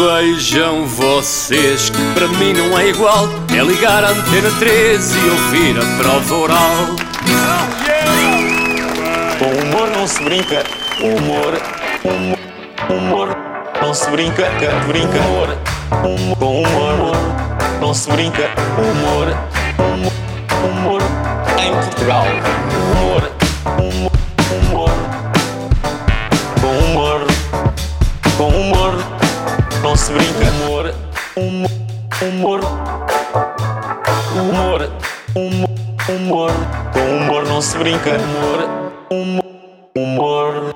Vejam vocês que para mim não é igual. É ligar a Antena 13 e ouvir a prova oral. Com humor não se brinca. Humor não se brinca. Com humor não se brinca. Humor em Portugal. Com humor não se brinca. Humor com humor não se brinca. Humor.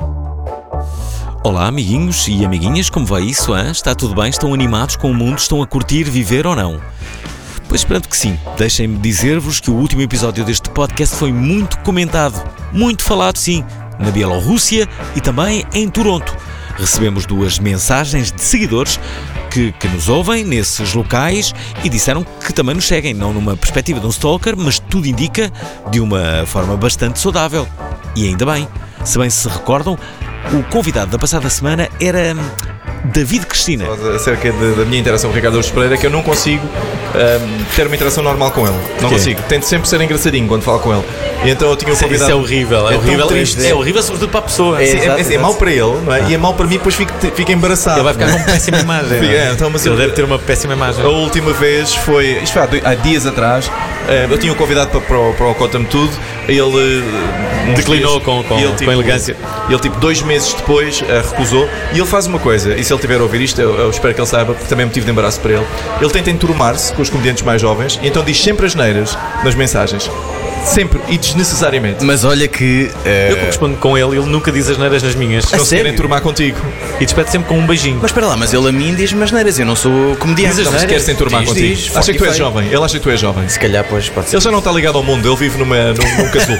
Olá, amiguinhos e amiguinhas, como vai isso, hein? Está tudo bem? Estão animados com o mundo? Estão a curtir viver ou não? Pois esperando que sim, deixem-me dizer-vos que o último episódio deste podcast foi muito comentado, muito falado, sim, na Bielorrússia e também em Toronto. Recebemos 2 mensagens de seguidores que nos ouvem nesses locais e disseram que também nos seguem, não numa perspectiva de um stalker, mas tudo indica de uma forma bastante saudável. E ainda bem, se bem se recordam, o convidado da passada semana era David Cristina. Acerca da minha interação com o Ricardo Araújo Pereira, que eu não consigo ter uma interação normal com ele. Não consigo. Tento sempre ser engraçadinho quando falo com ele. E então eu tinha o convidado. Isso é horrível. É horrível. Triste. É horrível, sobretudo para a pessoa. É mau para ele, não é? E é mau para mim, depois fica embaraçado. Ele vai ficar com uma péssima imagem. Mas ele deve ter uma péssima imagem. A última vez foi. Isto foi há dias atrás. Eu tinha o convidado para o Conta-me Tudo. Ele declinou com elegância. Ele, 2 meses depois, recusou. E ele faz uma coisa, e se ele estiver a ouvir isto, eu espero que ele saiba, porque também é motivo de embaraço para ele. Ele tenta enturmar-se com os comediantes mais jovens, e então diz sempre as neiras nas mensagens. Sempre e desnecessariamente. Mas olha que eu correspondo com ele nunca diz as neiras nas minhas. Não se quer enturmar contigo. E despede sempre com um beijinho. Mas espera lá, mas ele a mim diz-me as neiras. Eu não sou comediante. Diz as neiras? Quer se enturmar contigo. Acha que tu és jovem. Ele acha que tu és jovem. Se calhar, pois pode ser. Ele já não está ligado ao mundo. Ele vive num casulo.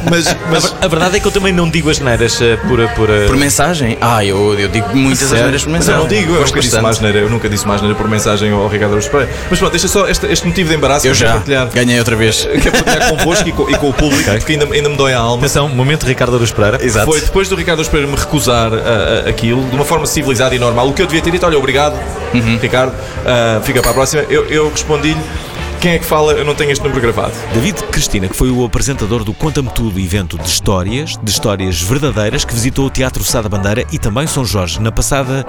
mas a verdade é que eu também não digo as neiras por mensagem? Eu digo muitas asneiras por mensagem. Eu não digo. Eu nunca disse mais asneira por mensagem ao Ricardo Araújo Pereira. Mas pronto, deixa só este motivo de embaraço. Eu já ganhei outra vez. Quero partilhar convosco e com o público. Porque ainda me dói a alma. Atenção, momento Ricardo Araújo Pereira. Exato. Foi depois do Ricardo Araújo Pereira me recusar aquilo de uma forma civilizada e normal. O que eu devia ter dito, olha, obrigado, Ricardo, fica para a próxima. Eu respondi-lhe, quem é que fala? Eu não tenho este número gravado. David Cristina, que foi o apresentador do Conta-me Tudo, evento de histórias verdadeiras, que visitou o Teatro Sá da Bandeira e também São Jorge na passada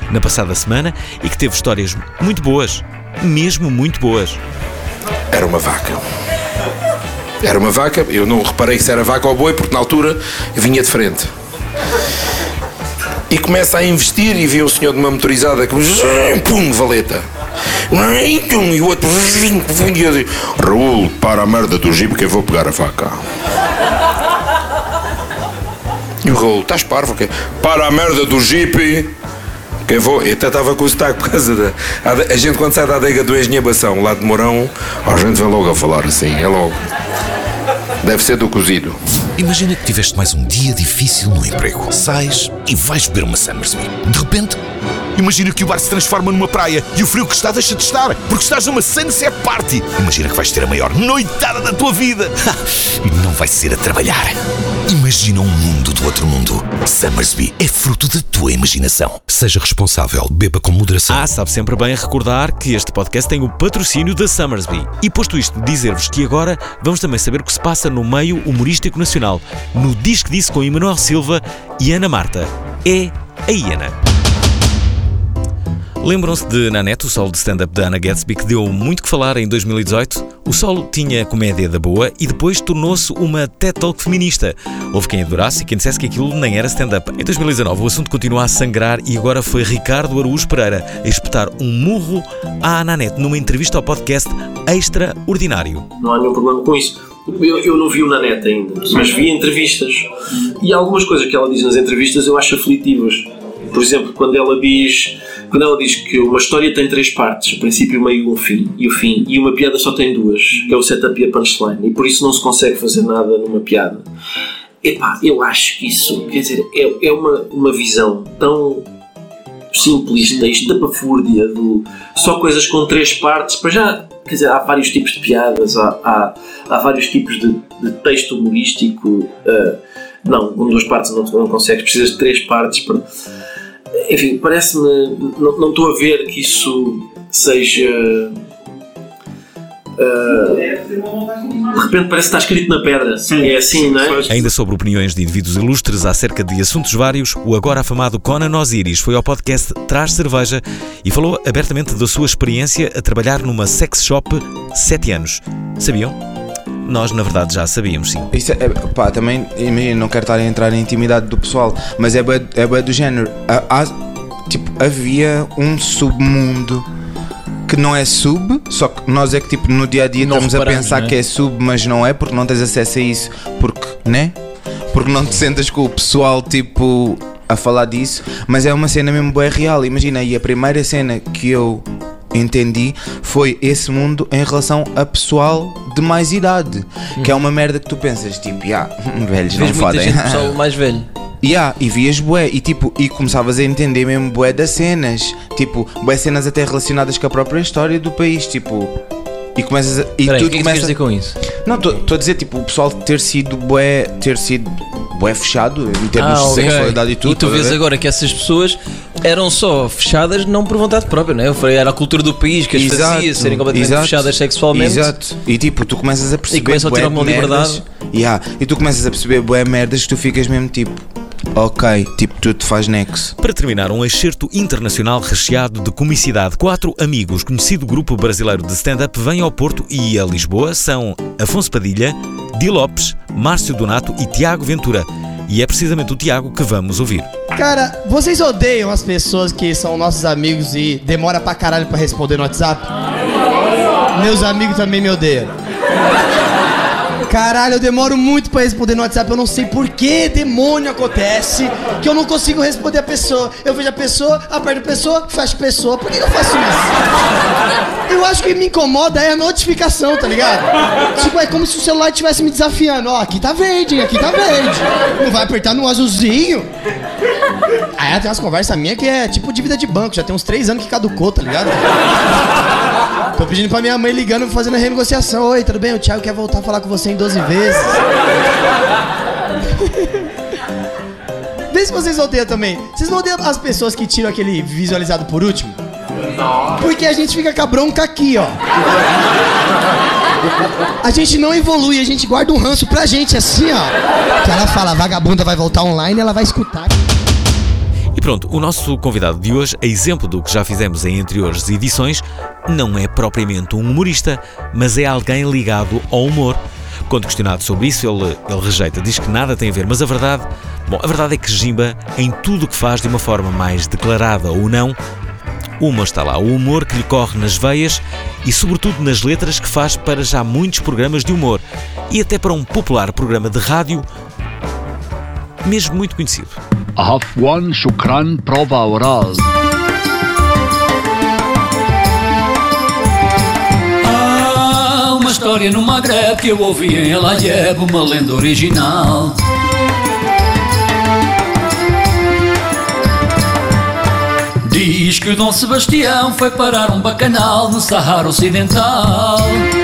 semana e que teve histórias muito boas, mesmo muito boas. Era uma vaca, eu não reparei se era vaca ou boi, porque na altura eu vinha de frente. E começa a investir e vi um senhor de uma motorizada que pum, valeta. E o outro e eu digo, Raul, para a merda do jipe que eu vou pegar a vaca. E o Raul, estás parvo? Para a merda do jipe que eu vou. Eu até estava com o sotaque por causa a gente quando sai da adega do Engenhabação, lá de Mourão, a gente vem logo a falar assim, é logo. Deve ser do cozido. Imagina que tiveste mais um dia difícil no emprego. Sais e vais beber uma Summersby. De repente, imagina que o bar se transforma numa praia e o frio que está deixa de estar, porque estás numa sunset party. Imagina que vais ter a maior noitada da tua vida. E não vai ser a trabalhar. Imagina um mundo do outro mundo. Summersby é fruto da tua imaginação. Seja responsável, beba com moderação. Sabe sempre bem recordar que este podcast tem o patrocínio da Summersby. E posto isto, dizer-vos que agora vamos também saber o que se passa no meio humorístico nacional, no Diz que Disse com Emanuel Silva e Ana Marta. É a Iana. Lembram-se de Nanette, o solo de stand-up da Ana Gatsby, que deu muito que falar em 2018? O solo tinha comédia da boa e depois tornou-se uma TED Talk feminista. Houve quem adorasse e quem dissesse que aquilo nem era stand-up. Em 2019 o assunto continua a sangrar e agora foi Ricardo Araújo Pereira a espetar um murro à Nanette numa entrevista ao podcast Extraordinário. Não há nenhum problema com isso. Eu não vi o Nanette ainda, mas vi entrevistas. E algumas coisas que ela diz nas entrevistas eu acho aflitivas. Por exemplo, quando ela diz que uma história tem 3 partes, o princípio, o meio e o fim, e uma piada só tem 2, que é o setup e a punchline, e por isso não se consegue fazer nada numa piada. Eu acho que isso, quer dizer, é uma visão tão simplista, estapafúrdia, só coisas com 3 partes, para já, quer dizer, há vários tipos de piadas, há vários tipos de texto humorístico, com 2 partes não consegues, precisas de 3 partes para... enfim, parece-me, não estou a ver que isso seja... de repente parece que está escrito na pedra. É assim, não é? Ainda sobre opiniões de indivíduos ilustres acerca de assuntos vários, o agora afamado Conan Osiris foi ao podcast Traz Cerveja e falou abertamente da sua experiência a trabalhar numa sex shop 7 anos. Sabiam? Nós, na verdade, já sabíamos, sim. Isso pá, também, imagina, não quero estar a entrar na intimidade do pessoal, mas é bué do género. Tipo, havia um submundo que não é sub, só que nós é que tipo no dia a dia estamos a pensar, né, que é sub, mas não é, porque não tens acesso a isso, porque, né? Porque não te sentas com o pessoal tipo a falar disso, mas é uma cena mesmo bué real. Imagina, e a primeira cena que eu entendi foi esse mundo em relação a pessoal de mais idade, que é uma merda que tu pensas tipo, velhos não fodem. Pessoal mais velho. E vias bué, e tipo, e começavas a entender mesmo bué das cenas, tipo, bué cenas até relacionadas com a própria história do país, tipo, e começas a... E peraí, o que é que queres dizer com isso? Não, estou a dizer, tipo, o pessoal ter sido bué fechado em termos de sexualidade e tudo. E tu vês agora que essas pessoas eram só fechadas não por vontade própria, não é? Eu falei, era a cultura do país que as fazia serem completamente fechadas sexualmente. Exato. E tipo, tu começas a perceber, e começam a ter alguma liberdade. E tu começas a perceber bué merdas que tu ficas mesmo tipo, ok, tipo, tudo faz nexo. Para terminar, um excerto internacional recheado de comicidade. 4 amigos, conhecido grupo brasileiro de stand-up, vêm ao Porto e a Lisboa. São Afonso Padilha, Di Lopes, Márcio Donato e Tiago Ventura. E é precisamente o Tiago que vamos ouvir. Cara, vocês odeiam as pessoas que são nossos amigos e demora pra caralho pra responder no WhatsApp? Meus amigos também me odeiam. Caralho, eu demoro muito pra responder no WhatsApp. Eu não sei por que demônio acontece que eu não consigo responder a pessoa. Eu vejo a pessoa, aperto a pessoa, fecho a pessoa. Por que eu faço isso? Eu acho que me incomoda é a notificação, tá ligado? Tipo, é como se o celular estivesse me desafiando. Ó, aqui tá verde, aqui tá verde. Não vai apertar no azulzinho. Aí tem umas conversas minhas que é tipo dívida de banco. Já tem uns 3 anos que caducou, tá ligado? Tô pedindo pra minha mãe ligando, fazendo a renegociação. Oi, tudo bem? O Thiago quer voltar a falar com você em 12 vezes. Vê se vocês odeiam também. Vocês não odeiam as pessoas que tiram aquele visualizado por último? Não. Porque a gente fica com a bronca aqui, ó. A gente não evolui, a gente guarda um ranço pra gente assim, ó. Que ela fala, vagabunda vai voltar online, ela vai escutar. E pronto, o nosso convidado de hoje, a exemplo do que já fizemos em anteriores edições, não é propriamente um humorista, mas é alguém ligado ao humor. Quando questionado sobre isso, ele rejeita, diz que nada tem a ver, mas a verdade é que Jimba, em tudo o que faz de uma forma mais declarada ou não, o humor está lá, o humor que lhe corre nas veias e sobretudo nas letras que faz para já muitos programas de humor e até para um popular programa de rádio, mesmo muito conhecido. عفواً شكراً prova oral. Uma história no Magreb que eu ouvi em El Ayeb, uma lenda original. Diz que o Dom Sebastião foi parar um bacanal no Saara Ocidental.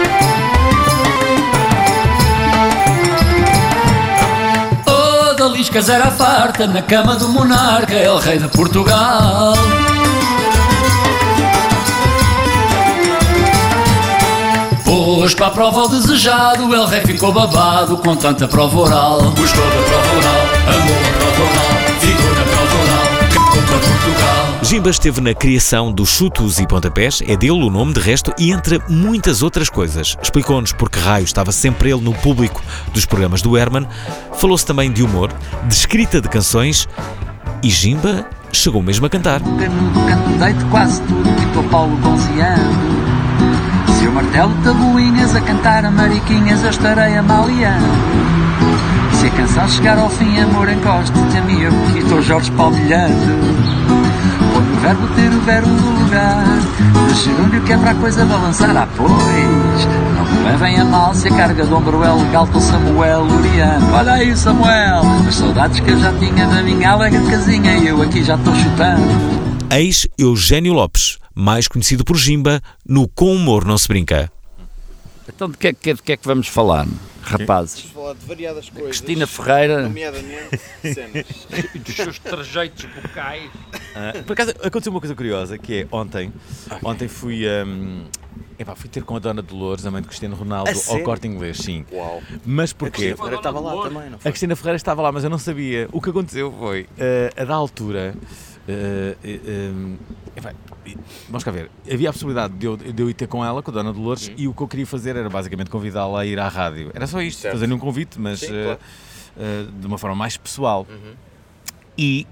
Liscas era farta na cama do monarca, el rei de Portugal. Pois para a prova o desejado, el rei ficou babado com tanta prova oral. Gostou da prova oral, amou a prova oral, ficou na prova oral, cantou para Portugal. Jimba esteve na criação dos Chutos e Pontapés, é dele o nome de resto, e entre muitas outras coisas. Explicou-nos por que raio estava sempre ele no público dos programas do Herman, falou-se também de humor, de escrita de canções, e Jimba chegou mesmo a cantar. Canudo, canto deito quase tudo, tipo a Paulo Gonziano. Se eu martelo tabuinhas a cantar a mariquinhas, eu estarei amaliando. Se a canção chegar ao fim, amor, encoste-te a mim, eu que estou Jorge palmilhando. Quando o verbo ter o verbo no lugar, de gerúndio que é para a coisa balançar, pois não me levem a mal se a carga de ombro é legal para o Samuel Uriano. Olha aí o Samuel, as saudades que eu já tinha da minha alegre casinha e eu aqui já estou chutando. Eis Eugénio Lopes, mais conhecido por Jimba, no Com Humor Não Se Brinca. Então de que é que vamos falar? rapazes. Vamos falar de variadas coisas. Cristina Ferreira. Nomeadamente cenas. Dos seus trejeitos vocais. Por acaso aconteceu uma coisa curiosa, que é ontem fui ter com a Dona Dolores, a mãe de Cristiano Ronaldo, ao Corte Inglês, sim. Uau. Mas porquê? A Cristina Ferreira estava lá também, não foi? A Cristina Ferreira estava lá, mas eu não sabia. O que aconteceu foi, a da altura, vamos cá ver, havia a possibilidade de eu ir ter com ela, com a Dona Dolores, e o que eu queria fazer era basicamente convidá-la a ir à rádio. Era só isto, fazer-lhe um convite, mas sim, claro. De uma forma mais pessoal. E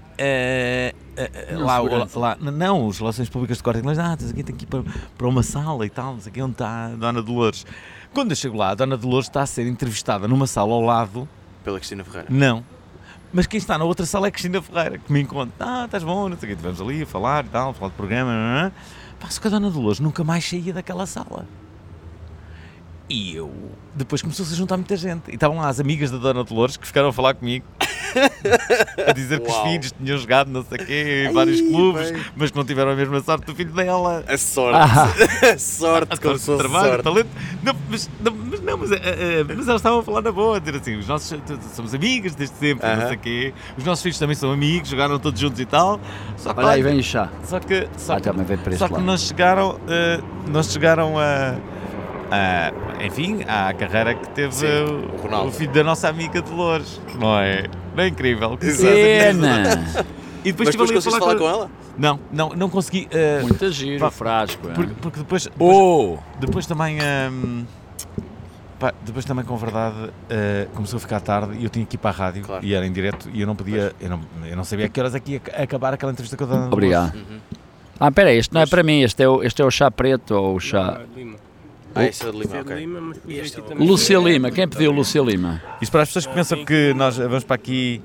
não, as relações públicas de Corte Inglês, tem que ir para uma sala e tal, não sei aqui onde está a Dona Dolores. Quando eu chego lá, a Dona Dolores está a ser entrevistada numa sala ao lado. Pela Cristina Ferreira? Não. Mas quem está na outra sala é a Cristina Ferreira, que me encontra. Estás bom, não sei o quê, estivemos ali a falar e tal, falar de programa. Só que a Dona Dolores nunca mais saía daquela sala. E depois começou-se a juntar muita gente. E estavam lá as amigas da Dona Dolores que ficaram a falar comigo. A dizer que os filhos tinham jogado não sei o quê em vários clubes, mas que não tiveram a mesma sorte do filho dela. A sorte. A sorte, como se fosse trabalho, sorte. Talento. Mas elas estavam a falar na boa, a dizer assim, os nossos somos amigas desde sempre, não sei o quê. Os nossos filhos também são amigos, jogaram todos juntos e tal. Só que, olha aí, vem o chá. Só que lado. não chegaram enfim, à carreira que teve o filho da nossa amiga Dolores, não é? Não é incrível? Que cena! E depois conseguiste falar com ela? Não consegui. Muito giro, frasco. Porque depois também. Depois também, com verdade, começou a ficar tarde e eu tinha que ir para a rádio, claro. E era em direto e eu não podia. Eu não sabia a que horas é que ia acabar aquela entrevista com a Dona Dolores. Obrigado. Espera aí, este não é para mim, este é o chá preto ou o chá. Isso é de Lima, ok. Lúcia Lima, quem pediu Lúcia Lima? Isto para as pessoas que pensam que nós vamos para aqui.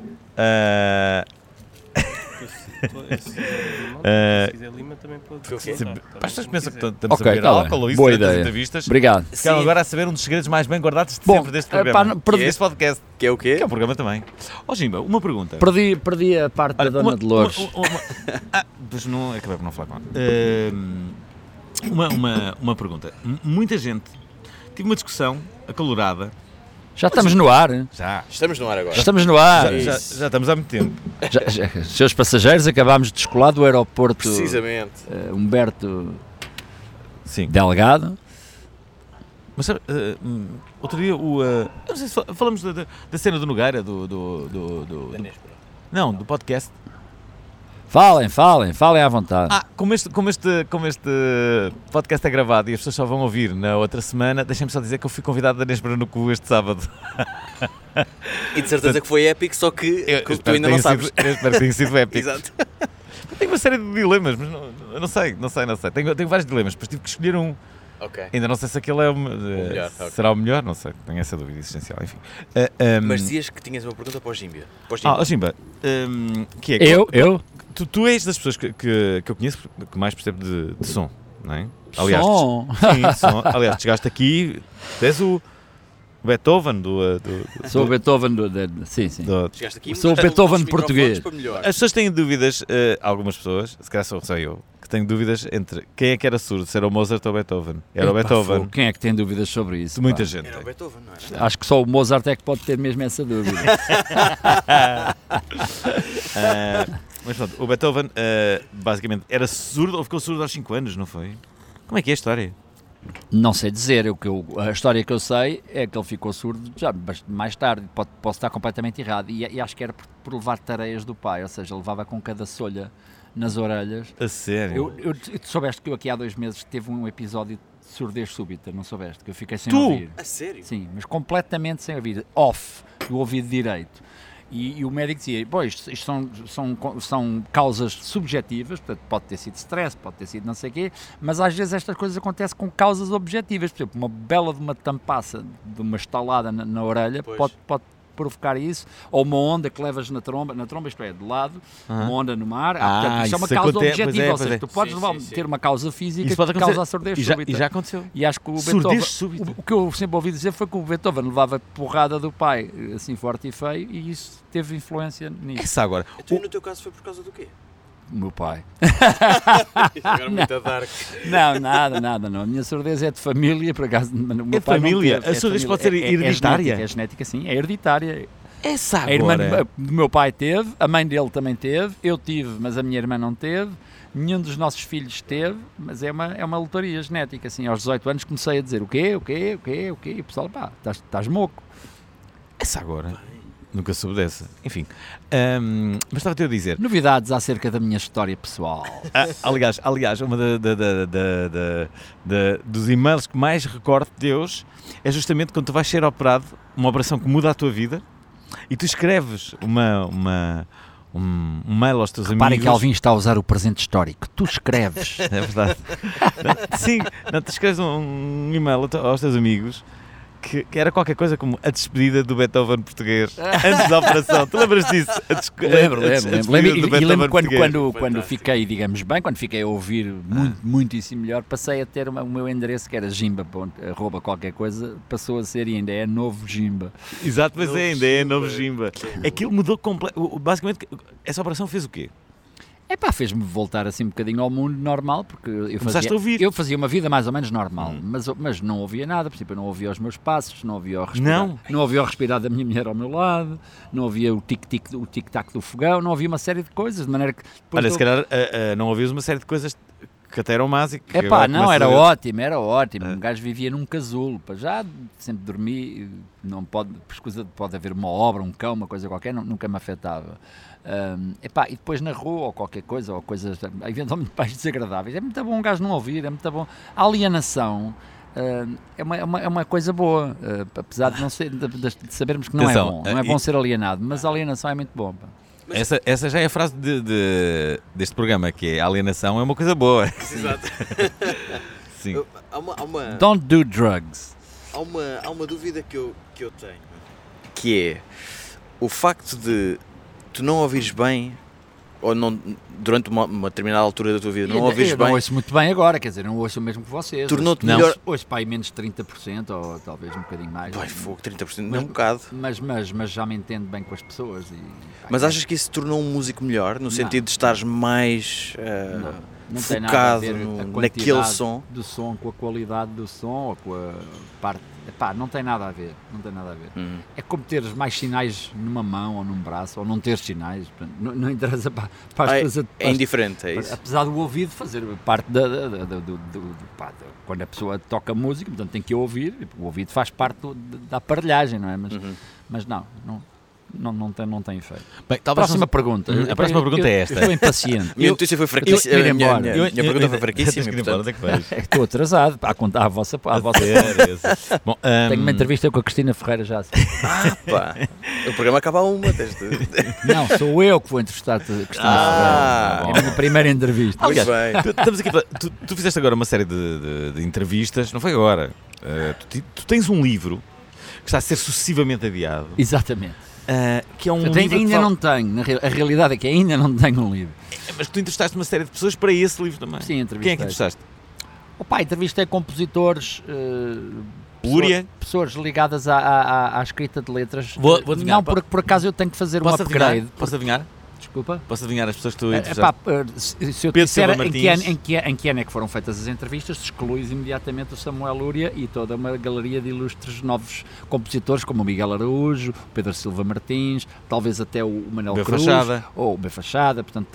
Se quiser Lima também pode. Para as pessoas que pensam que estamos a beber álcool ou isso durante as entrevistas. Obrigado. Ficaram agora a saber um dos segredos mais bem guardados de sempre deste programa. Deste podcast. Que é o quê? Que é o programa também. Jimba, uma pergunta. Perdi a parte da Dona Dolores. Pois não, acabei por não falar com ela. Uma pergunta. Muita gente. Tive uma discussão acalorada. Já estamos no ar. Já. Estamos no ar agora. Estamos no ar. Já estamos há muito tempo. Seus passageiros, acabámos de descolar do aeroporto. Precisamente. Humberto Delgado. Mas sabe, outro dia eu não sei se falamos da cena do Nogueira, do não, do podcast. Falem à vontade. Como este podcast é gravado e as pessoas só vão ouvir na outra semana, deixem-me só dizer que eu fui convidado da Inês Branuco este sábado. E de certeza que foi épico, só que tu ainda não sabes. Eu espero que tenha sido épico. Exato. Tenho uma série de dilemas, mas não sei. Tenho vários dilemas, depois tive que escolher um. Okay. Ainda não sei se aquele é melhor, será o melhor, não sei, tenho essa dúvida existencial, enfim. Mas dizias que tinhas uma pergunta para o Jimba. Jimba, que é... Eu? Tu és das pessoas que eu conheço que mais percebe de som, não é? Aliás, som. Sim, som. Aliás, chegaste aqui, és o Beethoven Sou o Beethoven sim. Chegaste aqui, sou o Beethoven português. As pessoas têm dúvidas, algumas pessoas, se calhar sou eu, que tenho dúvidas entre quem é que era surdo, se era o Mozart ou o Beethoven. Era o Beethoven. Quem é que tem dúvidas sobre isso? Muita gente. Era o Beethoven, não era? Acho que só o Mozart é que pode ter mesmo essa dúvida. Mas pronto, o Beethoven basicamente era surdo ou ficou surdo aos 5 anos, não foi? Como é que é a história? Não sei dizer, a história que eu sei é que ele ficou surdo já mais tarde, posso estar completamente errado, e acho que era por levar tareias do pai, ou seja, levava com cada solha nas orelhas. A sério? Tu soubeste que eu aqui há 2 meses teve um episódio de surdez súbita, não soubeste? Que eu fiquei sem ouvir. A sério? Sim, mas completamente sem ouvir, off do ouvido direito. E o médico dizia, isto são causas subjetivas, portanto pode ter sido stress, pode ter sido não sei o quê, mas às vezes estas coisas acontecem com causas objetivas. Por exemplo, uma bela de uma tampaça, de uma estalada na orelha, pode provocar isso, ou uma onda que levas na tromba, isto é, de lado, uma onda no mar, portanto, isso é uma causa objetiva, ou seja, tu podes ter uma causa física que causa a surdez súbita. E já aconteceu. E acho que o Beethoven, o que eu sempre ouvi dizer foi que o Beethoven levava porrada do pai, assim forte e feio, e isso teve influência nisso. Essa agora. Então, no teu caso foi por causa do quê? meu pai. Agora muito dark. Não, nada. A minha surdez é de família, por acaso. O meu pai família? Teve, a surdez pode ser hereditária? É genética, sim, é hereditária. Essa agora. A irmã do meu pai teve, a mãe dele também teve, eu tive, mas a minha irmã não teve, nenhum dos nossos filhos teve, mas é uma lotaria genética, assim, aos 18 anos comecei a dizer o quê, e o pessoal, pá, estás moco. Essa agora, nunca soube dessa, enfim, mas estava-te a dizer... Novidades acerca da minha história pessoal. Aliás, uma dos e-mails que mais recordo de Deus é justamente quando tu vais ser operado, uma operação que muda a tua vida, e tu escreves um mail aos teus amigos. Reparem que Alvin está a usar o presente histórico. Tu escreves. É verdade. Sim, tu escreves um e-mail aos teus amigos que era qualquer coisa como a despedida do Beethoven português antes da operação. Tu lembras disso? Lembro. E lembro quando fiquei, digamos bem, quando fiquei a ouvir muitíssimo melhor, passei a ter o meu endereço que era Jimba, qualquer coisa, passou a ser e ainda é novo Jimba. Exato, mas ainda é novo Jimba. Aquilo mudou completamente. Basicamente, essa operação fez o quê? Fez-me voltar assim um bocadinho ao mundo normal, porque eu fazia uma vida mais ou menos normal, mas não ouvia nada, por exemplo, eu não ouvia os meus passos, não ouvia o respirar, não ouvia o respirar da minha mulher ao meu lado, não ouvia o tic-tac do fogão, não ouvia uma série de coisas, de maneira que... Olha, se calhar não ouvias uma série de coisas que até eram más e que... Era ótimo, um gajo vivia num casulo, já sempre dormi, não pode, por escusa de pode haver uma obra, um cão, uma coisa qualquer, nunca me afetava. E depois na rua ou qualquer coisa, ou coisas eventualmente mais desagradáveis, é muito bom um gajo não ouvir, é muito bom. A alienação é uma coisa boa, apesar de, não ser, de sabermos que não é bom, não é bom ser alienado, mas a alienação é muito boa. Essa já é a frase deste programa, que é: a alienação é uma coisa boa. Exato. Sim. Don't do drugs. Há uma dúvida que eu tenho, que é o facto de tu não ouvires bem, ou não, durante uma determinada altura da tua vida, não ouvires bem... Eu não ouço muito bem agora, quer dizer, não ouço o mesmo que vocês. Tornou-te melhor... Ouço para aí menos de 30%, ou talvez um bocadinho mais. Vai, fogo, 30% não é um bocado. Mas já me entendo bem com as pessoas. Mas achas que isso tornou um músico melhor, no sentido de estares mais não focado tem nada a ver naquele som? Do som, com a qualidade do som, ou com a parte... não tem nada a ver, É como teres mais sinais numa mão ou num braço, ou não teres sinais, não interessa para as coisas. É indiferente, é isso. Apesar do ouvido fazer parte quando a pessoa toca música, portanto tem que ouvir, o ouvido faz parte da aparelhagem, não é? Mas não tem efeito. Bem, próxima pergunta. A próxima pergunta é esta. Eu estou impaciente. Minha notícia foi fraquíssima. Minha pergunta foi fraquíssima. Estou atrasado a contar a vossa. Bom, tenho uma entrevista com a Cristina Ferreira já. O programa acaba a uma. Não, sou eu que vou entrevistar-te, Cristina Ferreira. É a minha primeira entrevista. Aliás, estamos aqui. Tu fizeste agora uma série de entrevistas, não foi agora? Tu tens um livro que está a ser sucessivamente adiado. Exatamente. Que é um livro ainda não tenho, a realidade é que ainda não tenho um livro. Mas tu entrevistaste uma série de pessoas para esse livro também. Sim, entrevistei. Quem é que entrevistaste? Entrevistei compositores, pessoas ligadas à escrita de letras. Vou adivinhar. Não, por acaso eu tenho que fazer um upgrade. Posso adivinhar? Desculpa? Posso adivinhar as pessoas que tu entrevistaste? Se eu disser em que ano é que foram feitas as entrevistas, excluís imediatamente o Samuel Lúria e toda uma galeria de ilustres novos compositores, como o Miguel Araújo, o Pedro Silva Martins, talvez até o Manuel Cruz, ou o B. Fachada, portanto,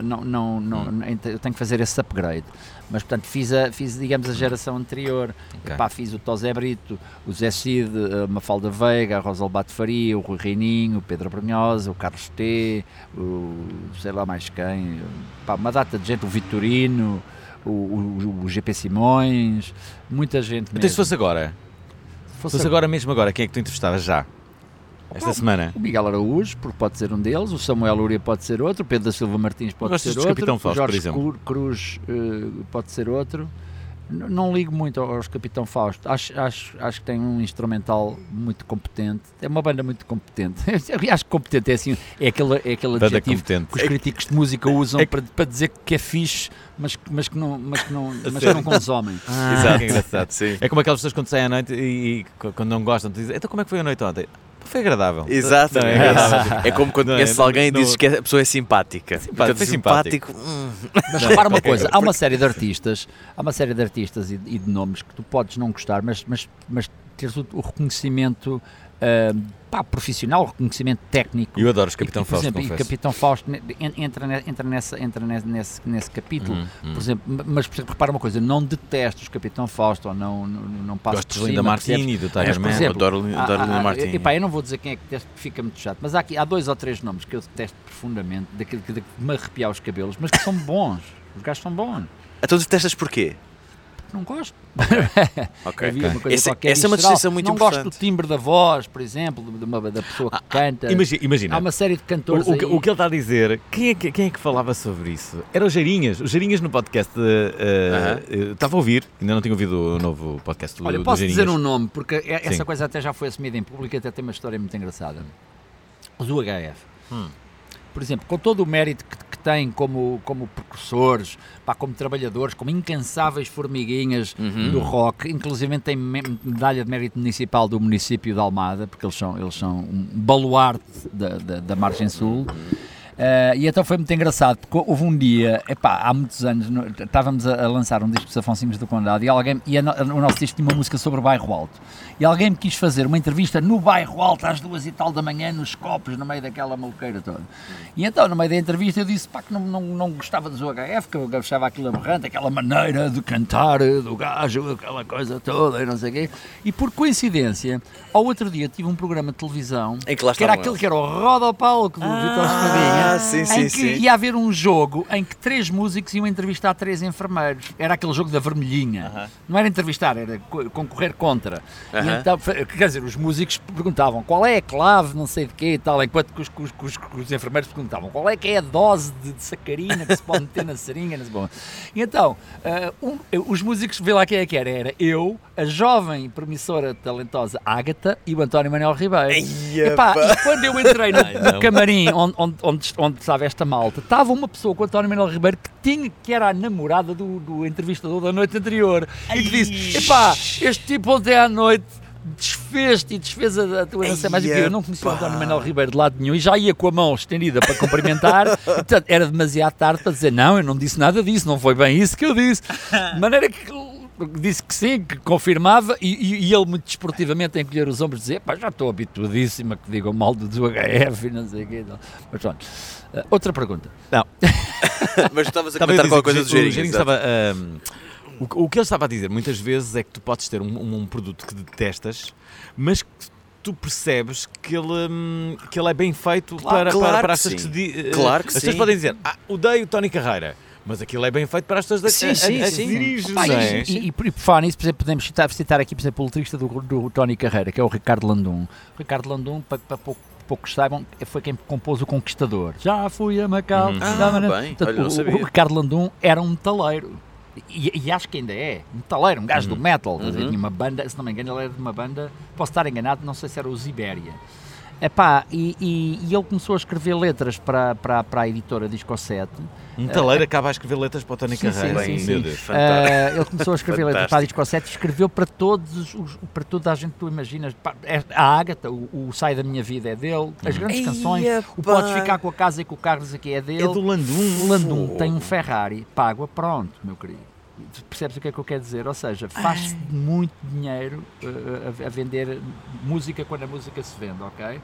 eu tenho que fazer esse upgrade. Mas, portanto, fiz digamos, a geração anterior. Okay. Fiz o Tosé Brito, o Zé Cid, a Mafalda Veiga, a Rosalbato Faria, o Rui Reininho, o Pedro Brunhosa, o Carlos T, o sei lá mais quem, uma data de gente, o Vitorino, o GP Simões, muita gente mesmo. Então, se fosse agora? Mesmo agora, quem é que tu entrevistavas já? Esta semana? O Miguel Araújo, porque pode ser um deles, o Samuel Lúria pode ser outro, o Pedro da Silva Martins pode ser outro, Capitão Fausto, o Jorge por exemplo. Cruz pode ser outro. Não ligo muito aos Capitão Fausto, acho que tem um instrumental muito competente, é uma banda muito competente. Eu acho que competente é assim, é aquele adjetivo que os críticos de música usam para dizer que é fixe, mas que não consomem. Exato, é engraçado. Sim. É como aquelas pessoas quando saem à noite e quando não gostam, dizem: então como é que foi a noite ontem? Foi agradável. Exato. Não, é como quando conheces alguém e dizes que a pessoa é simpática. Simpático. Mas repara uma coisa, há uma série de artistas e de nomes que tu podes não gostar, mas teres o reconhecimento profissional, o reconhecimento técnico. Eu adoro os Capitão por Fausto, exemplo, confesso. E Capitão Fausto entra nesse capítulo. Por exemplo, mas por exemplo, repara uma coisa, não detesto os Capitão Fausto, ou não passo Gosto por de Linda cima, Martini e do Tiger Man. Adoro Linda Martini. Eu não vou dizer quem é que detesto, fica muito chato, mas há 2 ou 3 nomes que eu detesto profundamente, daquele que me arrepiar os cabelos, mas que são bons. Os gajos são bons. Então detestas porquê? Não gosto. Ok. Essa é uma distinção muito não importante. Não gosto do timbre da voz, por exemplo, da pessoa que canta. Imagina. Há uma série de cantores o que ele está a dizer, quem é que falava sobre isso? Era o Geirinhas. O Geirinhas no podcast, estava a ouvir, ainda não tinha ouvido o novo podcast do Geirinhas. Olha, posso dizer um nome, porque essa coisa até já foi assumida em público e até tem uma história muito engraçada. Os UHF. Por exemplo, com todo o mérito que têm como precursores, como trabalhadores, como incansáveis formiguinhas do rock, inclusive tem medalha de mérito municipal do município de Almada, porque eles são um baluarte da margem sul. E então foi muito engraçado, porque houve um dia, há muitos anos, estávamos a lançar um disco dos Afonsinhos do Condado e o nosso disco tinha uma música sobre o Bairro Alto. E alguém me quis fazer uma entrevista no Bairro Alto às 2h da manhã, nos copos, no meio daquela maluqueira toda. E então, no meio da entrevista, eu disse que não gostava dos UHF, que eu achava aquilo aberrante, aquela maneira de cantar do gajo, aquela coisa toda e não sei o quê. E por coincidência, ao outro dia tive um programa de televisão que era aquele que era o Roda ao Palco do Vitor Espadinha, em que ia haver um jogo em que 3 músicos iam entrevistar 3 enfermeiros. Era aquele jogo da vermelhinha. Não era entrevistar, era concorrer contra. E então, quer dizer, os músicos perguntavam qual é a clave, não sei de quê e tal, enquanto que os enfermeiros perguntavam qual é que é a dose de sacarina que se pode meter na seringa. E então, os músicos, vê lá quem é que era. Era eu, a jovem, promissora, talentosa Ágata e o António Manuel Ribeiro. E quando eu entrei no camarim onde estava esta malta, estava uma pessoa com o António Manuel Ribeiro que era a namorada do entrevistador da noite anterior. E que disse, este tipo ontem à noite desfez a tua não sei mais o que. Eu não conhecia o António Manuel Ribeiro de lado nenhum e já ia com a mão estendida para cumprimentar. Portanto, era demasiado tarde para dizer não, eu não disse nada disso, não foi bem isso que eu disse. De maneira que disse que sim, que confirmava e ele muito desportivamente a encolher os ombros dizer, já estou habituadíssimo a que digam mal do UHF e não sei o quê. Mas pronto. Outra pergunta. Não. Mas estavas a comentar qualquer coisa do Geirinhas. O que ele estava a dizer muitas vezes é que tu podes ter um produto que detestas, mas que tu percebes que ele é bem feito para as pessoas que se dizem. Claro que as pessoas podem dizer, odeio Tony Carreira, mas aquilo é bem feito para as pessoas que se dirigem. E por falar nisso, por exemplo, podemos citar aqui, por exemplo, o letrista do Tony Carreira, que é o Ricardo Landum. O Ricardo Landum, para poucos saibam, foi quem compôs o Conquistador. Já fui a Macau. O Ricardo Landum era um metaleiro. E acho que ainda é metaleiro, um gajo do metal. Tinha uma banda, se não me engano, ele era de uma banda, posso estar enganado, não sei se era o Zibéria. E ele começou a escrever letras para a editora Disco 7. Metaleiro acaba a escrever letras para o Tony Carreira. Sim. Ele começou a escrever letras para a Disco 7 e escreveu para toda a gente que tu imaginas. A Ágata, o Sai da Minha Vida é dele, as grandes canções, o Podes Ficar com a Casa e com o Carro aqui é dele. É do Landum. O Landum tem um Ferrari, pago, pronto, meu querido. Percebes o que é que eu quero dizer? Ou seja, faz-se muito dinheiro a vender música quando a música se vende, ok?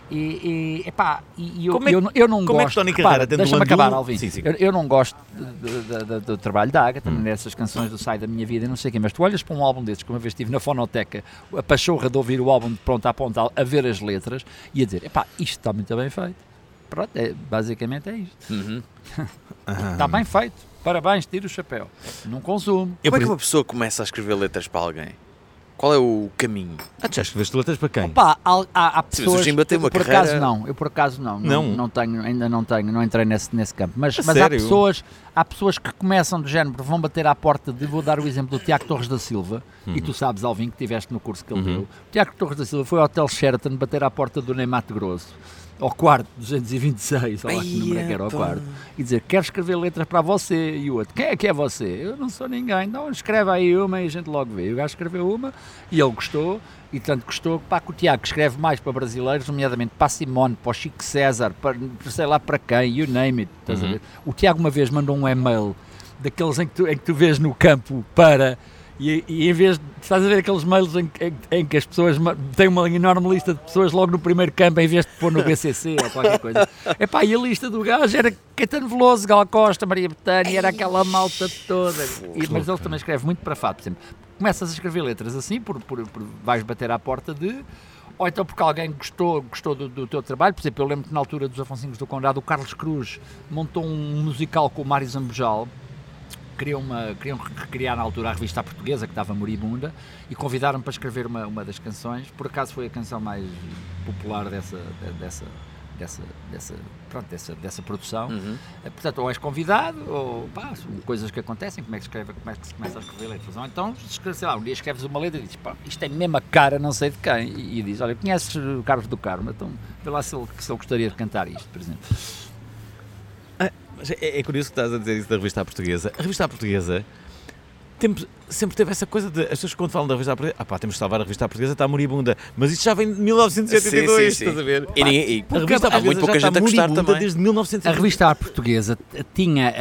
Eu não gosto. Deixa-me acabar, Alvin. Sim. Eu não gosto do trabalho da Ágata, nessas canções do Sai da Minha Vida e não sei o quê, mas tu olhas para um álbum desses, que uma vez estive na fonoteca, a pachorra de ouvir o álbum de ponta a ponta, a ver as letras e a dizer, isto está muito bem feito. Pronto, basicamente é isto. Está bem feito. Parabéns, tira o chapéu. Não consumo. Como é que uma pessoa começa a escrever letras para alguém? Qual é o caminho? Já escreveste letras para quem? Há pessoas... Sim, eu por acaso não. Ainda não tenho, não entrei nesse campo. Mas há pessoas que começam do género, vão bater à porta de... Vou dar o exemplo do Tiago Torres da Silva, e tu sabes, Alvin, que estiveste no curso que ele deu. O Tiago Torres da Silva foi ao Hotel Sheraton bater à porta do Ney Mato Grosso. ao quarto 226, olha lá que número é que era ao quarto, e dizer, quero escrever letras para você, e o outro, quem é que é você? Eu não sou ninguém, então escreve aí uma e a gente logo vê. E o gajo escreveu uma, e ele gostou, e tanto gostou, que o Tiago escreve mais para brasileiros, nomeadamente para a Simone, para o Chico César, para sei lá para quem, you name it, estás a ver? O Tiago uma vez mandou um e-mail, daqueles em que tu vês no campo para... E em vez de, estás a ver aqueles mails em que as pessoas têm uma enorme lista de pessoas logo no primeiro campo em vez de pôr no BCC ou qualquer coisa. Epá, e a lista do gajo era Caetano Veloso, Gal Costa, Maria Bethânia, era aquela malta toda. Mas ele também escreve muito para fato. Sempre. Começas a escrever letras assim, por vais bater à porta de... Ou então porque alguém gostou do teu trabalho. Por exemplo, eu lembro que na altura dos Afonsinhos do Conrado, o Carlos Cruz montou um musical com o Mário Zambojal. Queriam recriar na altura a revista Portuguesa, que estava moribunda, e convidaram-me para escrever uma das canções. Por acaso foi a canção mais popular dessa produção. Portanto, ou és convidado, ou pá, são coisas que acontecem, como é que se começa a escrever letras. Ou então, sei lá, um dia escreves uma letra e dizes, pá, isto é mesmo a cara não sei de quem, e dizes, olha, conheces o Carlos do Carmo, então vê lá se ele gostaria de cantar isto, por exemplo. É curioso que estás a dizer isso da revista Portuguesa. A revista Portuguesa sempre teve essa coisa de... As pessoas quando falam da revista Portuguesa... temos de salvar a revista Portuguesa, está moribunda. Mas isto já vem de 1982, sim. Estás a ver? Porque há muito pouca gente a gostar também. Desde 1982. A revista Portuguesa tinha...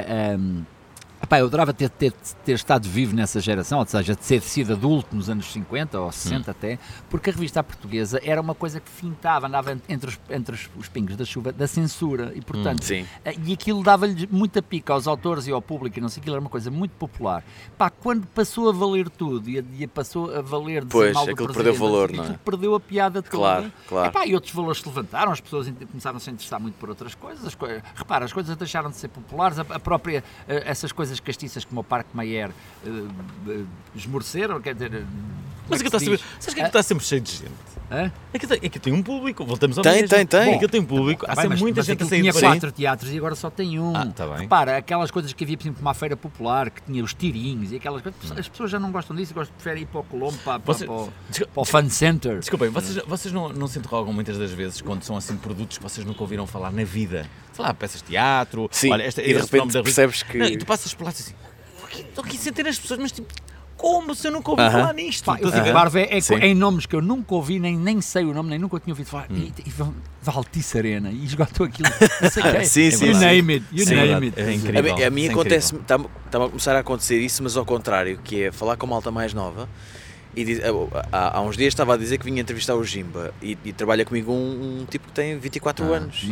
eu adorava ter estado vivo nessa geração, ou seja, de ter sido adulto nos anos 50 ou 60 até, porque a revista Portuguesa era uma coisa que fintava, andava entre os pingos da chuva, da censura, e portanto, e aquilo dava-lhe muita pica aos autores e ao público, e não sei, aquilo era uma coisa muito popular. Quando passou a valer tudo, e passou a valer dizer mal do presidente, perdeu valor, não é? Perdeu a piada toda. Claro. E outros valores se levantaram, as pessoas começaram a se interessar muito por outras coisas, repara, as coisas deixaram de ser populares, a própria, essas coisas castiças como o Parque Mayer esmoreceram, quer dizer... Mas aquilo está sempre cheio de gente. Aquilo tem um público, voltamos ao mesmo. Tem. Bom, aquilo tem um público, há sempre muita gente a sair de tinha 4 teatros e agora só tem um. Tá bem. Repara, aquelas coisas que havia, por exemplo, uma feira popular, que tinha os tirinhos e aquelas coisas, as pessoas já não gostam disso, preferem ir para o Colombo, para o Fun Center. Desculpem, vocês não se interrogam muitas das vezes quando são assim produtos que vocês nunca ouviram falar na vida? Sei lá, peças de teatro... Sim, olha, e de repente percebes que... Não, e tu passas por lá e assim... Estão aqui centenas de pessoas, mas tipo... Como se eu nunca ouvi falar nisto? Eu fico barba em nomes que eu nunca ouvi, nem sei o nome, nem nunca tinha ouvido falar. E Valtice Arena, e esgotou aquilo. Não sei o sim. You name it. É incrível. A mim acontece, está a começar a acontecer isso, mas ao contrário, que é falar com uma malta mais nova. E há uns dias estava a dizer que vinha entrevistar o Jimba e trabalha comigo um tipo que tem 24 anos.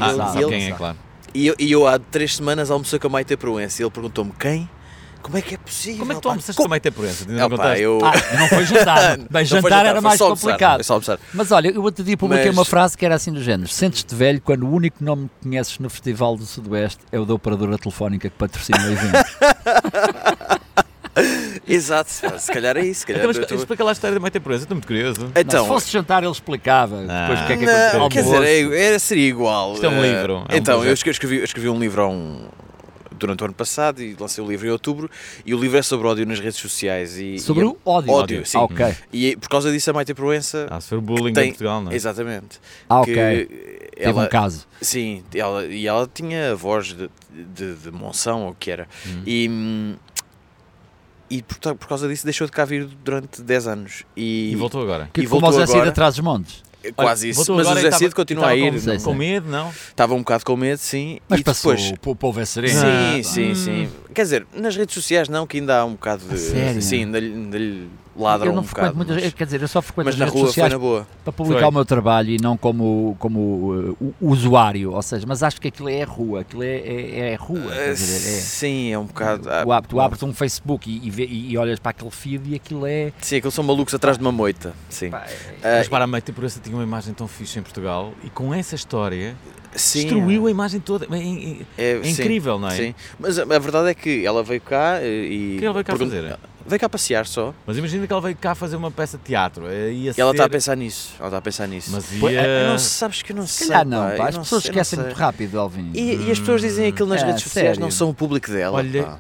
E eu há 3 semanas almocei com a Maite Proença e ele perguntou-me quem? Como é que é possível? Como é que tu almoçaste com a Maite Proença? Não foi jantar. Bem, jantar era mais complicado. Mas olha, eu outro dia publiquei uma frase que era assim do género: sentes-te velho quando o único nome que conheces no Festival do Sudoeste é o da operadora telefónica que patrocina o evento. Exato, se calhar é isso. Explica lá a história da Maite Proença, estou muito curioso. Então, se fosse jantar, ele explicava depois o que é que aconteceu. Quer dizer, seria igual. Isto é um livro. Então, eu escrevi um livro durante o ano passado e lancei o livro em outubro, e o livro é sobre ódio nas redes sociais. Sobre o ódio? Ódio, sim. Okay. E por causa disso a Maite Proença... Sobre o bullying em Portugal, não é? Exatamente. Teve um caso. Sim, ela tinha a voz de Monção, ou o que era. E por causa disso deixou de cá vir durante 10 anos. E voltou agora. Como o Zé Cid atrás dos montes. Quase isso, mas o Zé Cid continua a ir. Com medo, não? Estava um bocado com medo, sim. Mas depois o povo é sereno. Sim. Quer dizer, nas redes sociais não, que ainda há um bocado de... Sério? Sim, ainda ladram um bocado. Quer dizer, eu só frequento mas as na redes rua sociais foi na boa. para publicar o meu trabalho e não como usuário, ou seja, mas acho que aquilo é rua, rua. Quer dizer, sim, é um bocado... Tu abres um Facebook e olhas para aquele feed e aquilo é... Sim, aqueles são malucos atrás de uma moita. Sim. Mas para a Maite Proença tinha uma imagem tão fixe em Portugal e com essa história... destruiu a imagem toda. É incrível, não é? Sim, mas a verdade é que ela veio cá e... O que ela veio cá fazer? Veio cá passear só. Mas imagina que ela veio cá fazer uma peça de teatro. E ela está a pensar nisso. Mas sabes que eu não sei. As pessoas esquecem muito rápido, Alvin. E as pessoas dizem aquilo nas redes sociais, não são o público dela.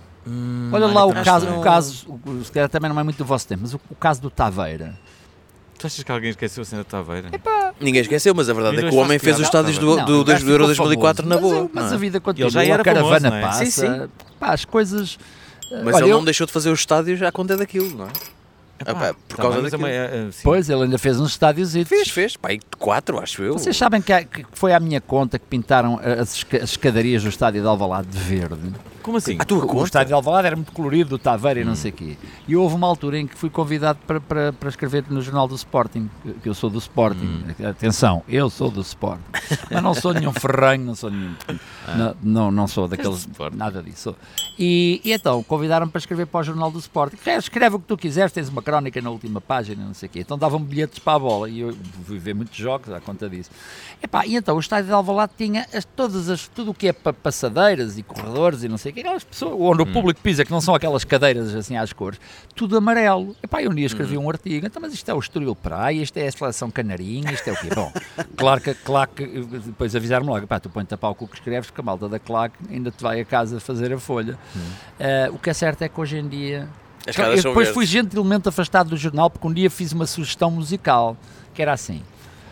Olha lá o caso, se calhar também não é muito do vosso tempo, mas o caso do Taveira. Tu achas que alguém esqueceu a cena de Taveira? Ninguém esqueceu, mas a verdade E é que dois o homem faz fez os piada à estádios Taveira. do Euro 2004 na boa. Mas não é? a vida continua, Ele já era a caravana famoso, não é? passa, Sim. pá, as coisas... Mas Olha, ele eu- não deixou de fazer os estádios à conta daquilo, não é? Por causa daquilo. Pois, ele ainda fez uns estádios e... Fez, pá, 4, acho eu. Vocês sabem que foi à minha conta que pintaram as escadarias do estádio de Alvalade de verde? Como assim? O estádio de Alvalade era muito colorido, do Taveira e não sei o quê. E houve uma altura em que fui convidado para escrever no jornal do Sporting, que eu sou do Sporting. Atenção, eu sou do Sporting. Mas não sou nenhum ferranho, não sou nenhum... Não sou daqueles... Nada disso. Sou. E então, convidaram-me para escrever para o jornal do Sporting. Escreve o que tu quiseres, tens uma crónica na última página, não sei o quê. Então davam bilhetes para a bola e eu fui ver muitos jogos à conta disso. E então o estádio de Alvalade tinha tudo o que é passadeiras e corredores e não sei o quê. Aquelas pessoas, onde o público pisa, que não são aquelas cadeiras assim às cores, tudo amarelo. Eu um dia escrevi um artigo, então, mas isto é o Estoril Praia, isto é a Seleção Canarinha, isto é o quê? Bom, claro que depois avisaram-me logo, tu põe-te a pau com o que escreves, que a malta da Claque ainda te vai a casa fazer a folha. O que é certo é que hoje em dia... Eu depois fui gentilmente afastado do jornal porque um dia fiz uma sugestão musical, que era assim.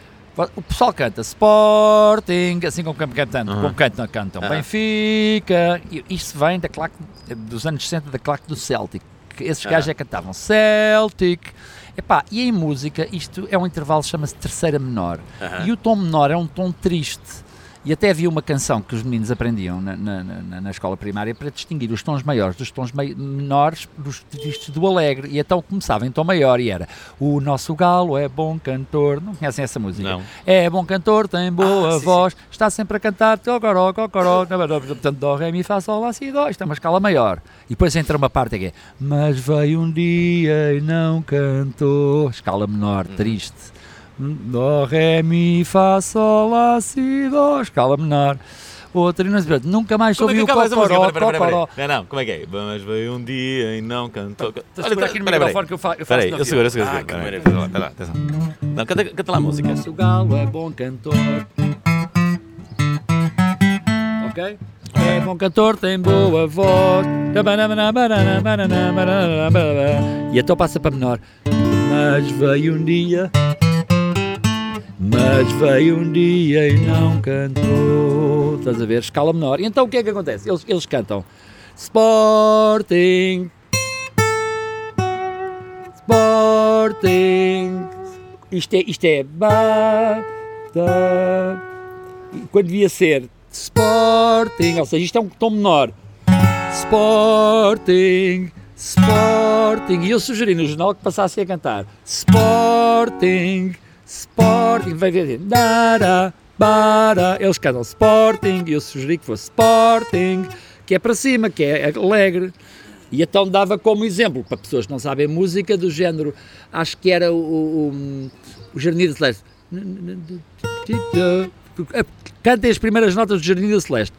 O pessoal canta Sporting, assim como cantam Benfica. Isto vem da claque, dos anos 60, da claque do Celtic. Esses gajos cantavam Celtic. E em música, isto é um intervalo que chama-se terceira menor. E o tom menor é um tom triste. E até havia uma canção que os meninos aprendiam na escola primária para distinguir os tons maiores dos tons menores dos tristes do alegre. E então começava em tom maior e era: o nosso galo é bom cantor. Não conhecem essa música? Não. É bom cantor, tem boa voz, está sempre a cantar cocoró, cocoró, portanto, dó, ré, mi, fá, sol, lá, si, dó. Isto é uma escala maior. E depois entra uma parte que é: mas veio um dia e não cantou. Escala menor, triste. Dó, ré, mi, fá, sol, lá, si, dó, escala menor. Outra e não se nunca mais soube o cocoró. Não, como é que é? Mas veio um dia e não cantou. Olha, aqui no microfone que eu faço. Peraí, eu seguro. Que maravilha. Atenção. Não, canta lá a música. O galo é bom cantor. Ok? É bom cantor, tem boa voz. E então passa para menor. Mas veio um dia e não cantou. Estás a ver? Escala menor. E então o que é que acontece? Eles cantam Sporting. Isto é quando devia ser Sporting, ou seja, isto é um tom menor. Sporting. E eu sugeri no jornal que passassem a cantar Sporting, vai ver, eles cantam Sporting, e eu sugeri que fosse Sporting, que é para cima, que é alegre. E então dava como exemplo, para pessoas que não sabem música, do género, acho que era o Jardim da Celeste. Cantem as primeiras notas do Jardim da Celeste.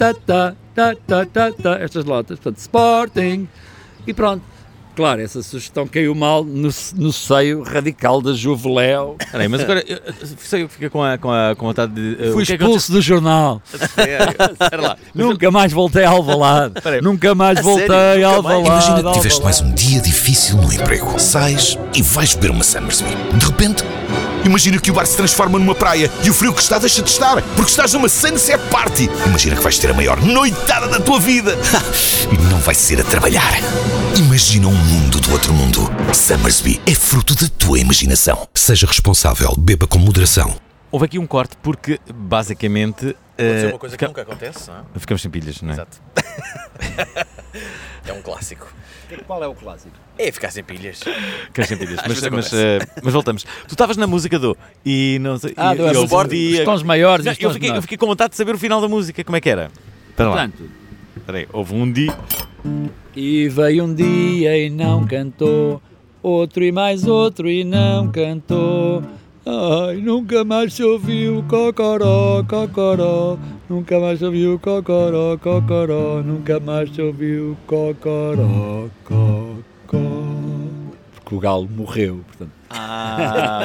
Estas notas, portanto, Sporting. E pronto. Claro, essa sugestão caiu mal no seio radical da Juveléu. Peraí, mas agora eu fiquei com a vontade de... Fui expulso do jornal. Nunca mais voltei a Alvalade. Nunca mais voltei a Alvalade. Imagina que tiveste mais um dia difícil no emprego. Sais e vais beber uma Summersby. De repente, imagina que o bar se transforma numa praia e o frio que está deixa de estar, porque estás numa sunset party. Imagina que vais ter a maior noitada da tua vida. E não vai ser a trabalhar. Imagina um mundo do outro mundo. Summersby é fruto da tua imaginação. Seja responsável, beba com moderação. Houve aqui um corte porque, basicamente... Pode ser uma coisa que nunca acontece, não é? Ficamos sem pilhas, não é? Exato. É um clássico. Qual é o clássico? É ficar sem pilhas. Ficar sem pilhas. Mas voltamos. Tu estavas na música do... E não sei... do Sporting. Os tons maiores. Não, eu fiquei com vontade de saber o final da música. Como é que era? Espera lá. Espera aí. Houve um dia... E veio um dia e não cantou, outro e mais outro e não cantou. Ai, nunca mais se ouviu cocoró, cocoró. Nunca mais se ouviu cocoró, cocoró. Nunca mais se ouviu cocoró, cocó. Porque o galo morreu, portanto.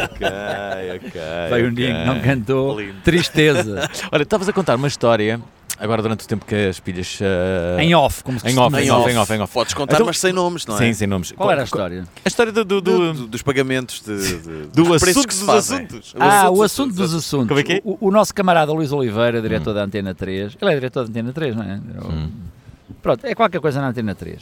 Ok. Veio um dia que não cantou. Lindo. Tristeza. Olha, estavas a contar uma história agora durante o tempo que as pilhas... Em off, como se costuma dizer. Em off. Podes contar, mas sem nomes, não é? Sim, sem nomes. Qual era a história? A história dos pagamentos do dos preços assunto que se dos fazem. assuntos. O assunto dos assuntos. Como é que é? O nosso camarada Luís Oliveira, diretor da Antena 3, ele é diretor da Antena 3, não é? Pronto, é qualquer coisa na Antena 3.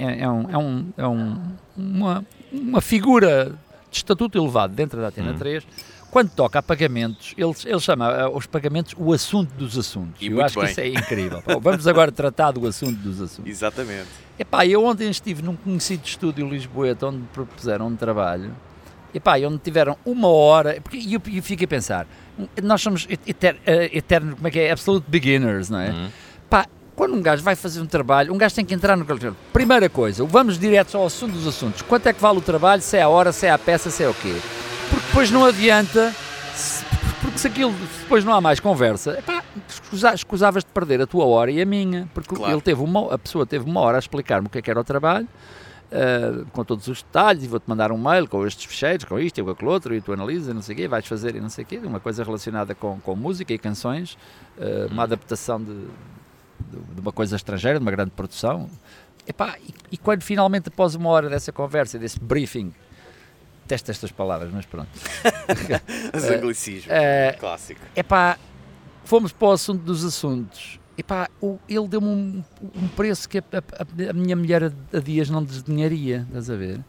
Uma figura de estatuto elevado dentro da Antena 3. Quando toca a pagamentos, ele chama os pagamentos o assunto dos assuntos. Eu acho que isso é incrível. Vamos agora tratar do assunto dos assuntos. Exatamente. Eu ontem estive num conhecido estúdio lisboeta onde propuseram um trabalho. Onde tiveram 1 hora, porque eu fiquei a pensar, nós somos eternos, como é que é? Absolute beginners, não é? Quando um gajo vai fazer um trabalho, um gajo tem que entrar no calor. Primeira coisa, vamos direto ao assunto dos assuntos. Quanto é que vale o trabalho, se é a hora, se é a peça, se é o quê? Porque depois não adianta, porque se aquilo depois não há mais conversa, escusavas de perder a tua hora e a minha, porque a pessoa teve 1 hora a explicar-me o que é que era o trabalho, com todos os detalhes, e vou-te mandar um mail com estes fecheiros, com isto e com aquele outro, e tu analisas, não sei o quê, vais fazer e não sei o quê, uma coisa relacionada com música e canções, uma adaptação de uma coisa estrangeira, de uma grande produção. E quando finalmente, após 1 hora dessa conversa, desse briefing, detesto estas palavras, mas pronto. Os anglicismos, clássico. Fomos para o assunto dos assuntos. Ele deu-me um preço que a minha mulher a dias não desdenharia, estás a ver?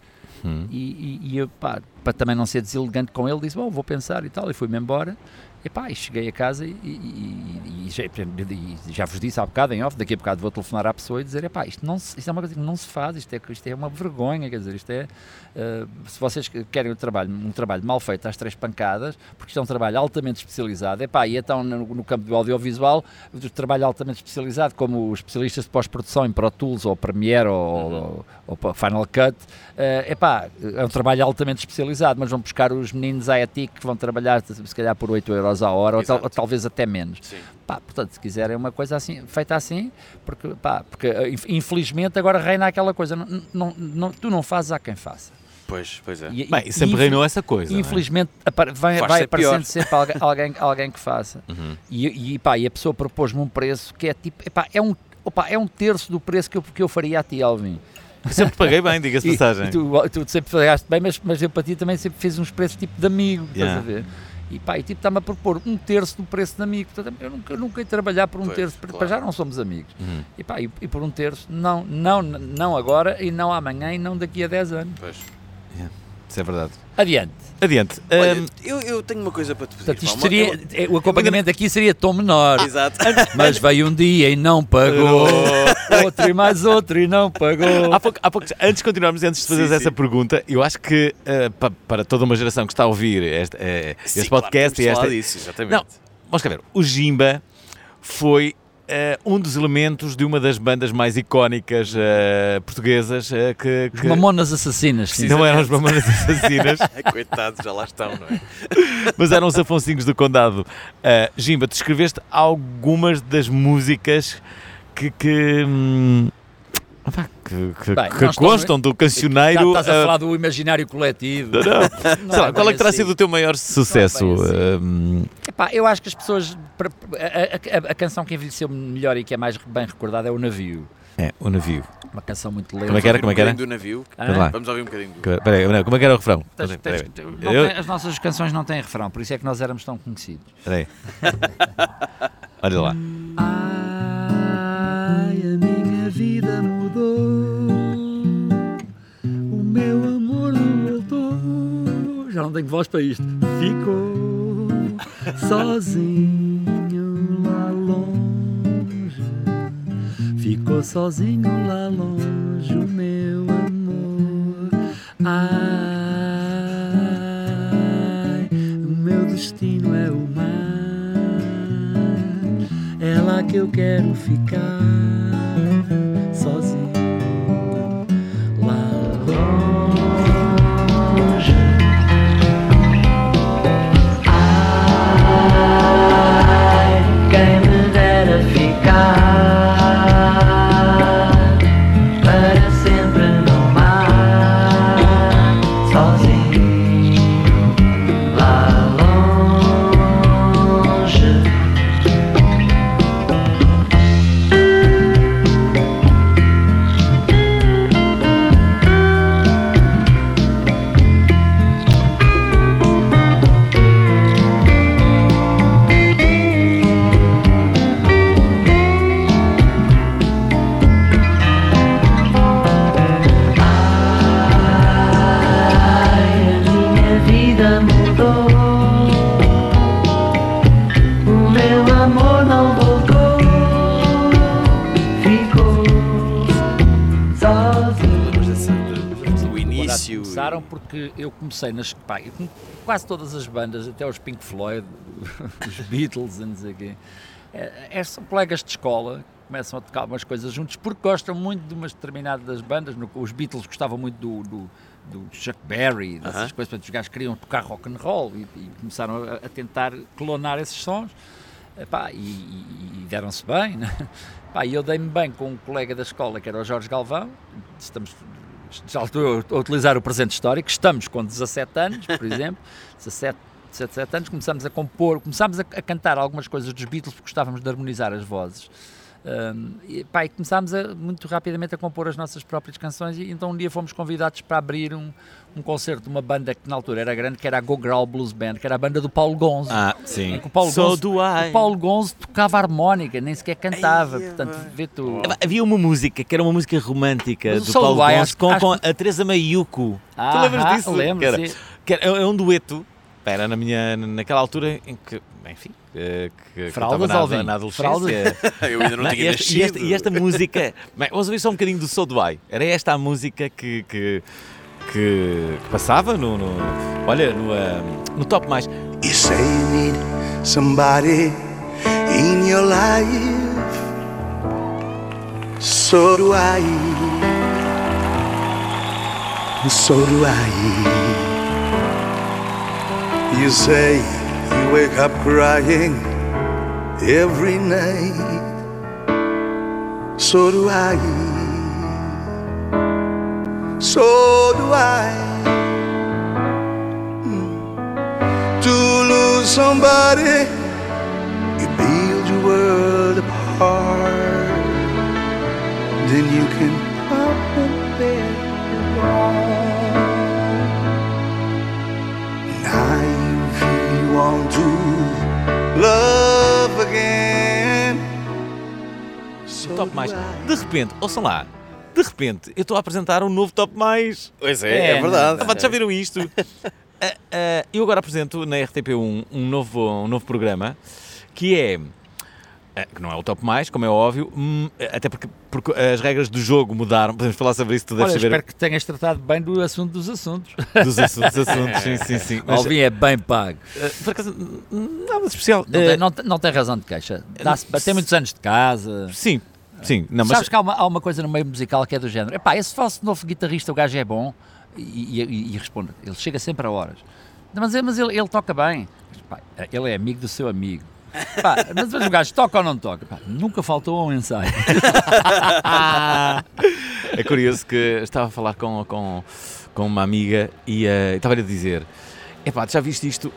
E eu, para também não ser deselegante com ele, disse, vou pensar e tal, e fui-me embora. E cheguei a casa e já vos disse há bocado em off, daqui a bocado vou telefonar à pessoa e dizer, isto é uma coisa que não se faz, isto é uma vergonha, quer dizer, isto é, se vocês querem um trabalho mal feito às 3 pancadas, porque isto é um trabalho altamente especializado, e então no campo do audiovisual, o trabalho altamente especializado, como os especialistas de pós-produção em Pro Tools, ou Premiere, ou Final Cut, é um trabalho altamente especializado, mas vão buscar os meninos IAT que vão trabalhar, se calhar por 8 euros a hora, ou talvez até menos. Portanto, se quiserem uma coisa assim, feita assim, porque infelizmente agora reina aquela coisa, tu não fazes, há quem faça. Pois é. E sempre reinou essa coisa. Infelizmente vai aparecendo sempre alguém que faça. E a pessoa propôs-me um preço que é tipo, é um terço do preço que eu faria a ti, Alvin. Eu sempre paguei bem, diga-se passagem. Tu sempre pagaste bem, mas eu para ti também sempre fiz uns preços tipo de amigo, estás a ver? E está-me a propor 1/3 do preço de amigo. Portanto, eu nunca ia trabalhar por 1/3, para já não somos amigos. E por 1/3, não agora, e não amanhã, e não daqui a 10 anos. Isso é verdade. Adiante. Olha, eu tenho uma coisa para te pedir. Portanto, isto o acompanhamento aqui seria tom menor. Exato. Mas veio um dia e não pagou. Outro e mais outro e não pagou. Há pouco, antes de continuarmos, antes de fazeres essa pergunta, eu acho que para toda uma geração que está a ouvir este podcast claro, disso, exatamente. Não, vamos cá ver. O Jimba foi um dos elementos de uma das bandas mais icónicas portuguesas Os Mamonas Assassinas. Não eram os Mamonas Assassinas. Coitados, já lá estão, não é? Mas eram os Afonsinhos do Condado. Jimba, tu escreveste algumas das músicas que constam do cancioneiro. Estás a falar do imaginário coletivo. Não, qual é que terá sido o teu maior sucesso? Eu acho que as pessoas. A canção que envelheceu melhor e que é mais bem recordada é O Navio. O Navio. Uma canção muito lenta. Como é que era? Um bocadinho do Navio. Vamos ouvir um bocadinho do... Peraí, como é que era o refrão? As nossas canções não têm refrão, por isso é que nós éramos tão conhecidos. Peraí. Olha lá. Ai, a minha vida mudou, o meu amor não voltou. Já não tenho voz para isto. Ficou sozinho lá longe, ficou sozinho lá longe o meu amor. Ai, o meu destino é o mar, é lá que eu quero ficar, sozinho lá longe. Ai, quem me dera ficar para sempre no mar, sozinho lá longe. começaram porque eu comecei quase todas as bandas, até os Pink Floyd, os Beatles, não sei o quê. São colegas de escola, começam a tocar umas coisas juntos porque gostam muito de umas determinadas bandas. Os Beatles gostavam muito do Chuck Berry, dessas coisas, portanto, os gajos queriam tocar rock and roll e começaram a tentar clonar esses sons. E deram-se bem, né? E eu dei-me bem com um colega da escola que era o Jorge Galvão. Já estou a utilizar o presente histórico. Estamos com 17 anos, por exemplo, 17 anos, começámos a compor, começámos a cantar algumas coisas dos Beatles porque gostávamos de harmonizar as vozes. E começámos muito rapidamente a compor as nossas próprias canções, e então um dia fomos convidados para abrir um concerto de uma banda que na altura era grande, que era a Go Growl Blues Band, que era a banda do Paulo Gonzo. Sim. O Paulo Gonzo tocava harmónica, nem sequer cantava. Portanto, vê tu. Havia uma música que era uma música romântica do Paulo Gonzo com a Teresa Maiuco. Tu lembras disso? Lembro, que era um dueto. Era naquela altura em que, enfim, que fraldas, eu estava na adolescência. Eu ainda não tinha nascido. E esta música, vamos ouvir só um bocadinho do So Do I. Era esta a música que passava no Top Mais. You say you need somebody in your life, so do I, so do I. You say you wake up crying every night, so do I, so do I. To lose somebody, you build your world apart, then you can pop and bear it all. Now you feel you want to love again. Top Mais. De repente, ouçam lá. De repente, eu estou a apresentar um novo Top Mais. Pois é verdade. Já viram isto? Eu agora apresento na RTP1 um novo programa que que não é o Top Mais, como é óbvio, até porque as regras do jogo mudaram. Podemos falar sobre isso, tu deves saber. Espero que tenhas tratado bem do assunto dos assuntos. Dos assuntos, sim. Mas, Alvin é bem pago. Por acaso, nada de especial. Não tem razão de queixa. Tem muitos anos de casa. Sim. Não, mas... Sabes que há uma coisa no meio musical que é do género. Esse falso novo guitarrista, o gajo é bom. E responde, ele chega sempre a horas. Mas ele toca bem. Ele é amigo do seu amigo. Mas o gajo toca ou não toca? Nunca faltou um ensaio. É curioso que estava a falar com uma amiga e estava-lhe a dizer: tu já viste isto?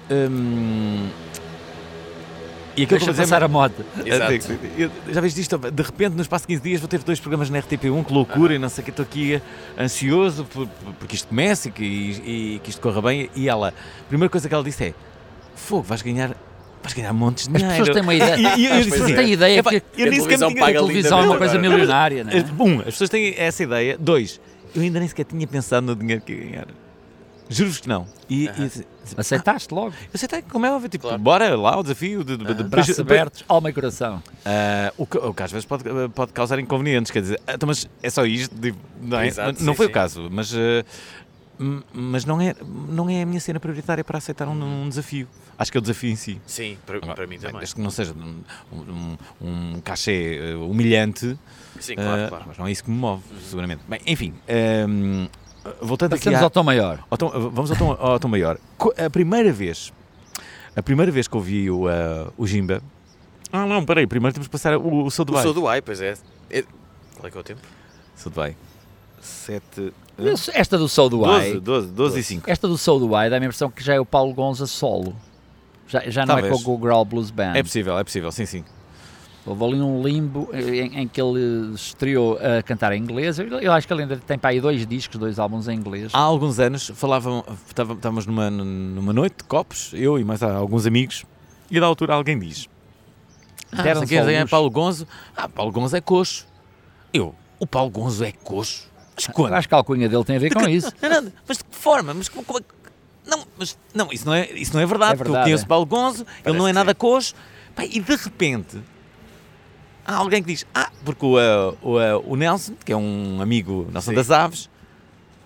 E aquilo deixa passar a moto. Exato. Já viste isto? De repente, no espaço de 15 dias, vou ter 2 programas na RTP1, que loucura, e não sei o que, estou aqui ansioso porque isto comece e que isto corra bem. E ela, a primeira coisa que ela disse é: fogo, vais ganhar montes de dinheiro. As pessoas têm uma ideia. As pessoas têm ideia que a televisão é uma coisa milionária, não é? As pessoas têm essa ideia. 2, eu ainda nem sequer tinha pensado no dinheiro que ia ganhar. Juro-vos que não. Aceitaste logo? Eu aceitei, como é óbvio, bora lá o desafio de braços abertos, alma e coração. O que às vezes pode causar inconvenientes, quer dizer, mas é só isto, não é? Exato, não foi o caso, mas não é a minha cena prioritária para aceitar um desafio. Acho que é o desafio em si. Sim, para mim também. Desde que não seja um cachê humilhante. Sim, claro. Mas não é isso que me move, seguramente. Bem, enfim, voltando aqui ao Tom Maior. Vamos ao Tom Maior. A primeira vez que ouvi o Jimba... não, peraí, primeiro temos que passar o So Do I. O So Do I, pois é. Qual é que é o tempo? So Do I. 7... Esta do So Do I... 12 e 5. Esta do So Do I dá-me a impressão que já é o Paulo Gonzo solo. Já não é com o Go Growl Blues Band. É possível, sim. Houve ali um limbo em que ele estreou a cantar em inglês. Eu acho que ele ainda tem para aí 2 discos, 2 álbuns em inglês. Há alguns anos estávamos numa noite de copos, eu e mais alguns amigos, e da altura alguém diz: Paulo Gonzo. Paulo Gonzo é coxo. O Paulo Gonzo é coxo? Mas quando? Acho que a alcunha dele tem a ver com isso. Mas de que forma? Não, isso não é verdade, porque eu conheço o Paulo Gonzo, ele não é nada coxo. E de repente há alguém que diz: porque o Nelson, que é um amigo Nelson das Aves,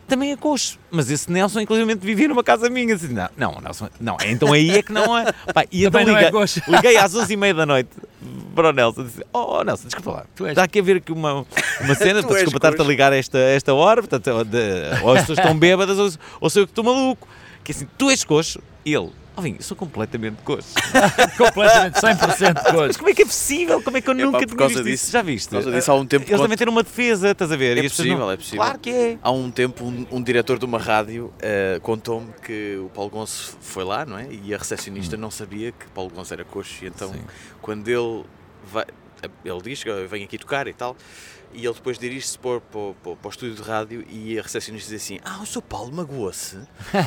também é coxo. Mas esse Nelson, inclusive, vivia numa casa minha. Assim, não, Nelson, não. Então aí é que não é. Pá, e então liguei às 11h30 da noite para o Nelson. Disse, Nelson, desculpa lá. Está aqui a ver aqui uma cena. Desculpa estar-te a ligar a esta hora. Portanto, ou as pessoas estão bêbadas ou sou eu que estou maluco. Que assim, tu és coxo. Ele... eu sou completamente coxo. Completamente, 100% coxo. Mas como é que é possível? Como é que eu nunca tinha visto isso? Já viste? Por causa disso, há um tempo... Eles também têm uma defesa, estás a ver? É possível, é possível. Claro que é. Há um tempo, um diretor de uma rádio contou-me que o Paulo Gonço foi lá, não é? E a recepcionista não sabia que Paulo Gonço era coxo. E então, quando ele diz que vem aqui tocar e tal... E ele depois dirige-se para o estúdio de rádio e a recepcionista diz assim: o Sr. Paulo magoou-se.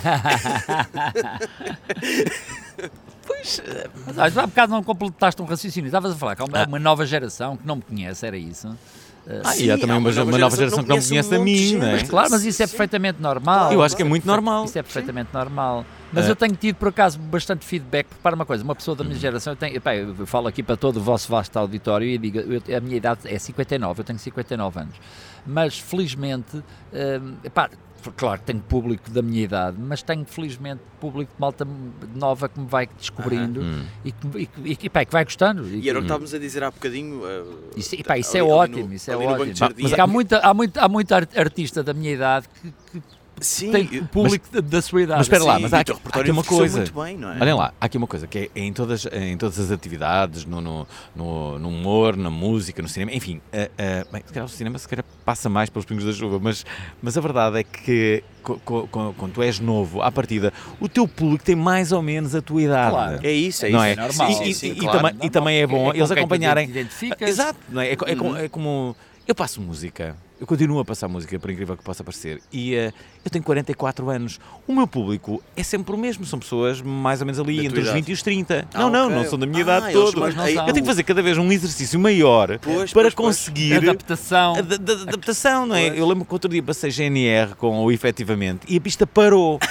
Pois, mas há bocado não completaste um raciocínio. Estavas a falar que há uma nova geração que não me conhece, era isso? E há também uma nova geração que não me conhece a mim, não é? Claro, mas isso é perfeitamente normal. Eu acho que é muito normal. Isso é perfeitamente normal. Mas eu tenho tido, por acaso, bastante feedback. Repara uma coisa, uma pessoa da minha geração, eu falo aqui para todo o vosso vasto auditório e digo, a minha idade é 59, eu tenho 59 anos. Mas, felizmente, claro, tenho público da minha idade, mas tenho, felizmente, público de malta nova que me vai descobrindo e que vai gostando. E era o que estávamos a dizer há bocadinho. Isso é ótimo, isso é ótimo. Porque há muito artista da minha idade que tem público da sua idade. Mas espera lá, mas há aqui uma coisa. Muito bem, não é? Olhem lá, há aqui uma coisa que é em todas as atividades, no humor, na música, no cinema, enfim, bem, se calhar o cinema passa mais pelos pingos da chuva, mas a verdade é que quando tu és novo, à partida, o teu público tem mais ou menos a tua idade. Claro. É isso, não é normal. E também é bom eles acompanharem. Exato, não é? É como eu passo música. Eu continuo a passar música, por incrível que possa parecer, e eu tenho 44 anos. O meu público é sempre o mesmo, são pessoas mais ou menos ali entre os 20 e os 30. Não são da minha idade toda. Eu tenho que fazer cada vez um exercício maior para conseguir... Adaptação, não é? Eu lembro que outro dia passei GNR com o Efetivamente e a pista parou.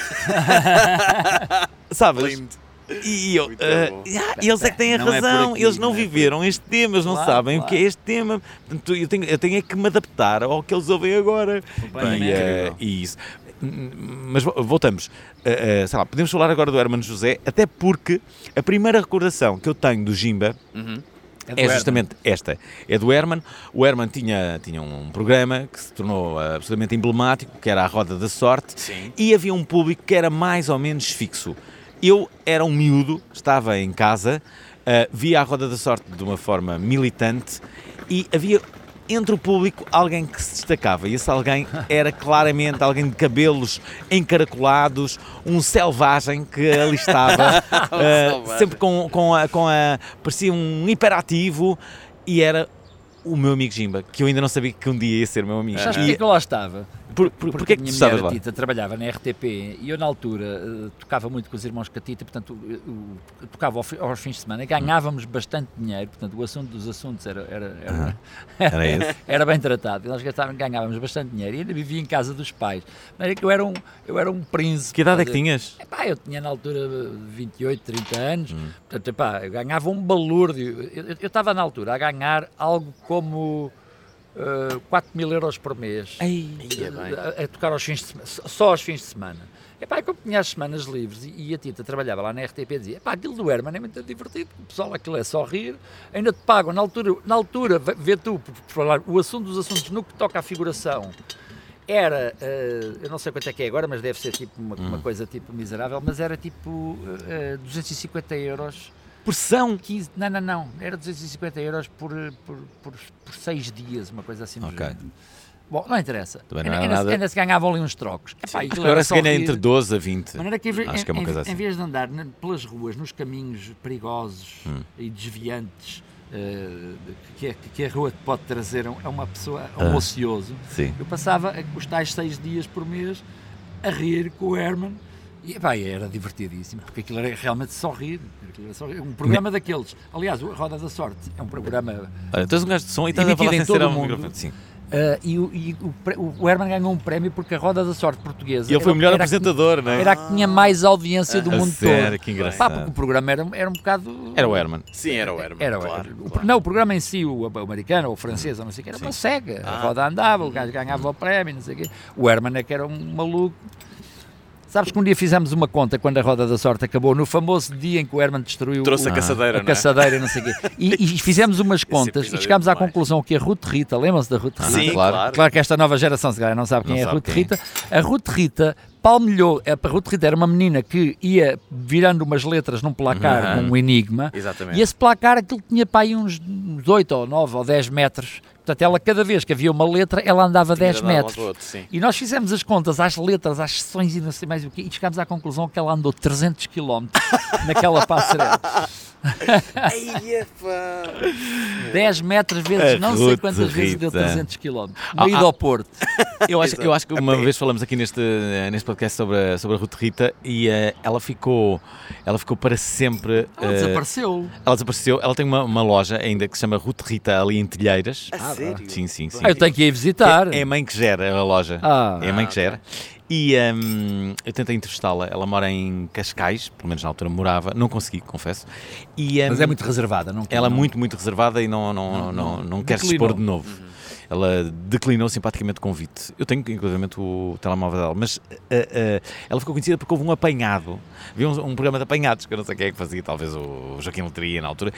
Sabes? E eles é que têm a razão, eles não viveram este tema, eles não sabem o que é este tema. Portanto, eu tenho é que me adaptar ao que eles ouvem agora. E isso. Mas voltamos, sei lá, podemos falar agora do Hermano José, até porque a primeira recordação que eu tenho do Jimba é justamente esta, é do Herman. O Herman tinha um programa que se tornou absolutamente emblemático, que era a Roda da Sorte. E havia um público que era mais ou menos fixo. Eu era um miúdo, estava em casa, via a Roda da Sorte de uma forma militante e havia entre o público alguém que se destacava. E esse alguém era claramente alguém de cabelos encaracolados, um selvagem que ali estava, sempre parecia um hiperativo, e era o meu amigo Jimba, que eu ainda não sabia que um dia ia ser meu amigo. Sabes porque é que eu lá estava? Porque é que tu estavas lá? Tita trabalhava na RTP e eu na altura tocava muito com os irmãos Catita, portanto eu tocava aos fins de semana, ganhávamos bastante dinheiro, portanto o assunto dos assuntos era bem tratado, e nós ganhávamos bastante dinheiro e ainda vivia em casa dos pais. Eu era um príncipe. Que idade é que tinhas? Eu tinha na altura 28, 30 anos, portanto eu ganhava um balúrdio. Eu estava na altura a ganhar algo como 4.000 euros por mês a tocar aos fins de semana, só aos fins de semana. Eu tinha as semanas livres e a Tita trabalhava lá na RTP e dizia: aquilo do Herman é muito divertido, o pessoal aquilo é só rir, ainda te pagam. Na altura vê tu, por falar, o assunto dos assuntos no que toca à figuração era, eu não sei quanto é que é agora, mas deve ser tipo uma coisa tipo miserável, mas era tipo 250 euros. Por sessão? 15, não, era 250 euros por 6 dias, uma coisa assim do género. Bom, não interessa. Ainda se ganhavam ali uns trocos. Agora se ganha entre 12 a 20. Acho que é uma coisa assim. Em vez de andar pelas ruas, nos caminhos perigosos e desviantes que a rua te pode trazer a uma pessoa, a um ocioso, eu passava os tais 6 dias por mês a rir com o Herman. E era divertidíssimo, porque aquilo era realmente só rir. Um programa daqueles. Aliás, a Roda da Sorte é um programa tens um gajo de som e estás a falar sem ser ao microfone. Sim. E o Herman ganhou um prémio porque a Roda da Sorte portuguesa... E ele foi o melhor apresentador, não é? Era a que tinha mais audiência do mundo sério, todo. Que engraçado. Porque o programa era um bocado... Era o Herman. Sim, era o Herman, claro. Não, o programa em si, o americano ou o francês, não sei o que, era uma cega. A roda andava, o gajo ganhava o prémio, não sei o quê. O Herman é que era um maluco. Sabes que um dia fizemos uma conta quando a Roda da Sorte acabou, no famoso dia em que o Herman destruiu trouxe a caçadeira, a caçadeira e não sei o quê. E fizemos umas contas e chegámos à conclusão que a Ruth Rita, lembram-se da Ruth Rita? Sim, claro. Claro que esta nova geração se calhar não sabe quem é a Ruth Rita. A Ruth Rita palmilhou, a Ruth Rita era uma menina que ia virando umas letras num placar com um enigma. Exatamente. E esse placar, aquilo tinha para aí uns 8 ou 9 ou 10 metros. Portanto, ela, cada vez que havia uma letra, ela andava 10 metros. E nós fizemos as contas às letras, às sessões e não sei mais o quê, e chegámos à conclusão que ela andou 300 km naquela passarela. 10 metros vezes, não sei quantas vezes deu 300 km. No ida ao Porto. Eu acho que uma vez falamos aqui neste podcast sobre a Ruth Rita e ela ficou para sempre... Ela desapareceu. Ela desapareceu. Ela tem uma loja ainda que se chama Ruth Rita ali em Telheiras. Sério? Sim. Eu tenho que ir visitar. É a mãe que gera a loja. É a mãe que gera. E eu tentei entrevistá-la. Ela mora em Cascais, pelo menos na altura morava. Não consegui, confesso. Mas é muito reservada, não? Ela é muito reservada e não quer se expor de novo. Ela declinou simpaticamente o convite. Eu tenho, inclusivamente, o telemóvel dela. Mas ela ficou conhecida porque houve um apanhado. Havia um programa de apanhados, que eu não sei quem é que fazia, talvez o Joaquim Letria na altura.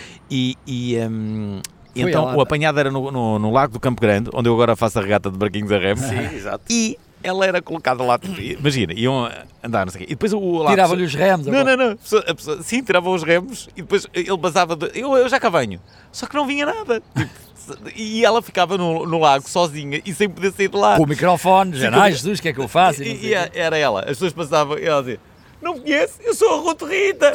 Então, o apanhado era no Lago do Campo Grande, onde eu agora faço a regata de barquinhos a remo. Sim, exato. E ela era colocada lá, imagina, iam andar, não sei o quê. E depois tirava-lhe os remos. Não. A pessoa, sim, tirava os remos e depois ele basava. Eu já cá venho. Só que não vinha nada. E ela ficava no lago sozinha e sem poder sair de lá. Com o microfone, Jesus, o que é que eu faço? E era ela. As pessoas passavam e ela dizia: não me conheço, eu sou a Ruth Rita.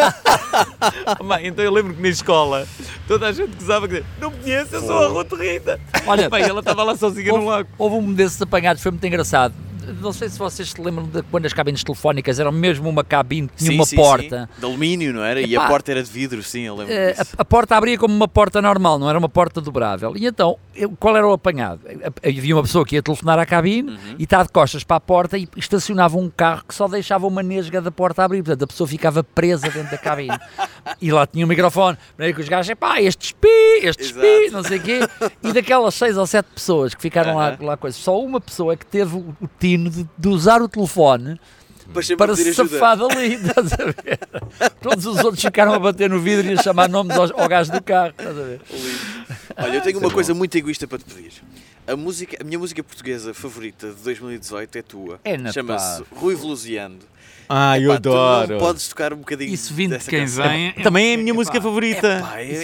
Mãe, então eu lembro que na escola toda a gente gozava que dizia: não me conheço, eu sou a Ruth Rita. Olha, bem, ela estava lá sozinha no lago. Houve um desses apanhados, foi muito engraçado. Não sei se vocês se lembram de quando as cabines telefónicas eram mesmo uma cabine que tinha uma porta. Sim. De alumínio, não era? E a porta era de vidro, sim, eu lembro disso. A porta abria como uma porta normal, não era uma porta dobrável. E então, qual era o apanhado? Havia uma pessoa que ia telefonar à cabine e estava de costas para a porta e estacionava um carro que só deixava uma nesga da porta a abrir. Portanto, a pessoa ficava presa dentro da cabine. E lá tinha um microfone. Primeiro que os gajos, este espi, não sei o quê. E daquelas 6 ou 7 pessoas que ficaram lá coisas, só uma pessoa é que teve o tino de usar o telefone para se safar dali, estás a ver? Todos os outros ficaram a bater no vidro e a chamar nomes ao gajo do carro, estás a ver? Olha, eu tenho uma coisa muito egoísta para te pedir. A minha música portuguesa favorita de 2018 é tua. Chama-se Rui Veloziando. Eu adoro. Tu não podes tocar um bocadinho. Isso vindo de quem canção. vem. Também é a minha música favorita.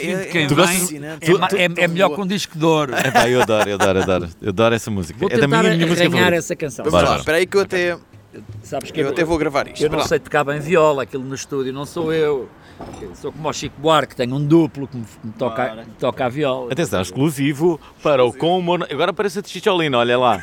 É melhor que um disco de ouro. Eu adoro essa música. Vou tentar arranhar essa canção. Vamos lá, espera aí que eu até... Sabes que eu até vou gravar isto. Eu não sei tocar bem viola, aquilo no estúdio, não sou eu. Sou como o Chico Buarque, tenho um duplo que me toca a viola. Atenção, exclusivo para o Com Humor. Agora parece a Chicholina, olha lá.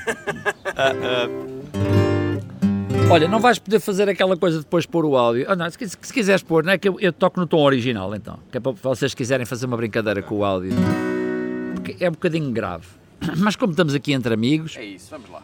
Olha, não vais poder fazer aquela coisa de depois pôr o áudio. Não, se quiseres pôr, não é que eu toco no tom original, então. Que é para vocês quiserem fazer uma brincadeira com o áudio. Porque é um bocadinho grave. Mas como estamos aqui entre amigos... É isso, vamos lá.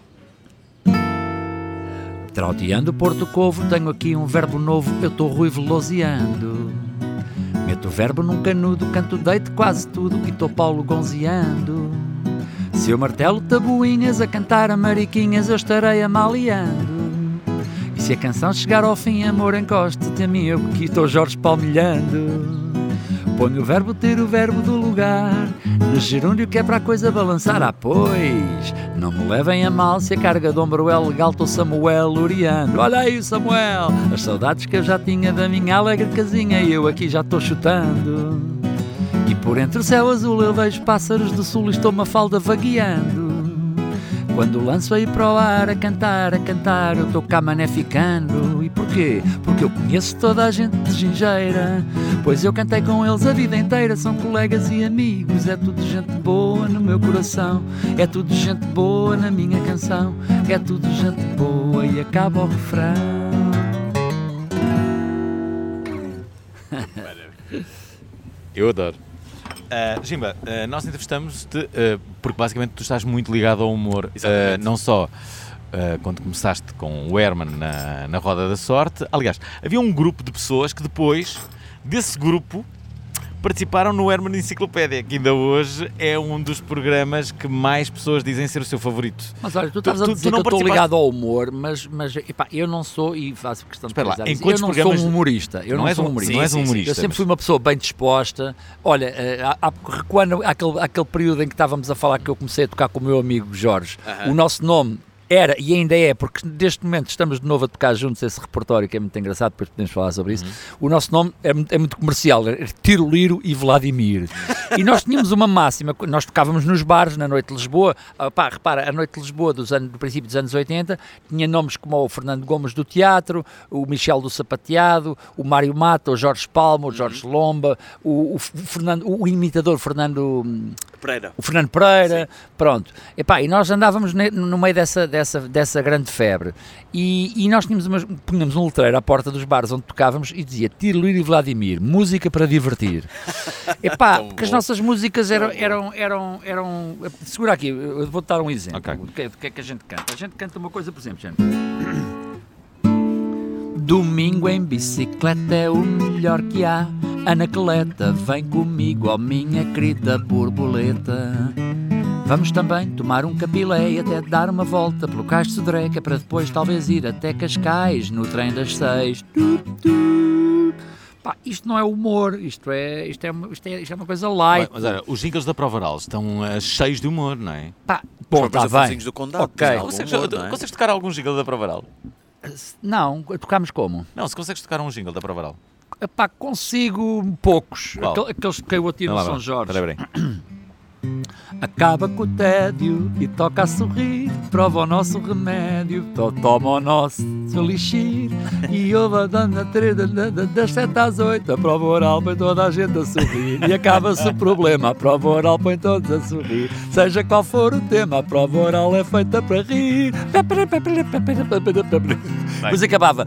Trauteando Porto Covo, tenho aqui um verbo novo, eu estou Rui Veloziando. Meto o verbo num canudo, canto deito quase tudo e estou Paulo Gonzeando. Se eu martelo tabuinhas a cantar a mariquinhas, eu estarei amaliando. E se a canção chegar ao fim, amor, encoste-te a mim, eu que estou Jorge palmilhando. Ponho o verbo ter o verbo do lugar, no gerúndio que é para a coisa balançar. Pois, não me levem a mal se a carga de ombro é legal, estou Samuel Uriando. Olha aí o Samuel, as saudades que eu já tinha da minha alegre casinha e eu aqui já estou chutando. E por entre o céu azul eu vejo pássaros do sul e estou Mafalda vagueando. Quando lanço aí para o ar a cantar, eu estou cá mané ficando. E porquê? Porque eu conheço toda a gente de Gingeira, pois eu cantei com eles a vida inteira. São colegas e amigos, é tudo gente boa no meu coração, é tudo gente boa na minha canção, é tudo gente boa e acaba o refrão. Eu adoro. Jimba, nós entrevistamos-te porque basicamente tu estás muito ligado ao humor, não só quando começaste com o Herman na Roda da Sorte. Aliás, havia um grupo de pessoas que depois desse grupo participaram no Herman Enciclopédia, que ainda hoje é um dos programas que mais pessoas dizem ser o seu favorito. Mas olha, tu estás a dizer que eu estou ligado ao humor, mas epá, eu não sou, e faço questão de dizer, eu não sou um humorista. Eu não sou um humorista. Não és um humorista. Eu sempre fui uma pessoa bem disposta. Olha, recuando aquele período em que estávamos a falar que eu comecei a tocar com o meu amigo Jorge, o nosso nome era e ainda é, porque neste momento estamos de novo a tocar juntos esse repertório que é muito engraçado, depois podemos falar sobre isso. O nosso nome é muito comercial, é Tiro Liro e Vladimir. E nós tínhamos uma máxima, nós tocávamos nos bares na Noite de Lisboa. Repara, a Noite de Lisboa do princípio dos anos 80 tinha nomes como o Fernando Gomes do teatro, o Michel do Sapateado, o Mário Mata, o Jorge Palma, o Jorge Lomba, o imitador Fernando Pereira. O Fernando Pereira, pronto. E nós andávamos no meio dessa grande febre e nós punhamos um letreiro à porta dos bares onde tocávamos e dizia Tiro Liro e Vladimir, música para divertir. Porque as nossas músicas eram segura aqui, eu vou-te dar um exemplo. Okay. Do que é que a gente canta? A gente canta uma coisa, por exemplo, gente. Domingo em bicicleta é o melhor que há. Anacleta, vem comigo, ó minha querida borboleta. Vamos também tomar um capilé e até dar uma volta pelo Cais de Sodré, que é para depois talvez ir até Cascais no trem das 6. Isto não é humor, isto é uma coisa light. Mas olha, os jingles da Prova Oral estão cheios de humor, não é? Bom, está bem. Do condado, okay. Consegues tocar algum jingle da Prova Oral? Não, tocámos como? Não, se consegues tocar um jingle da Prova Oral. Consigo poucos. Aqueles que eu atiro no São Jorge. Acaba com o tédio e toca a sorrir. Prova o nosso remédio, toma o nosso elixir. E ouve a dana das 7 às 8. A prova oral põe toda a gente a sorrir. E acaba-se o problema, a prova oral põe todos a sorrir. Seja qual for o tema, a prova oral é feita para rir. Depois acabava.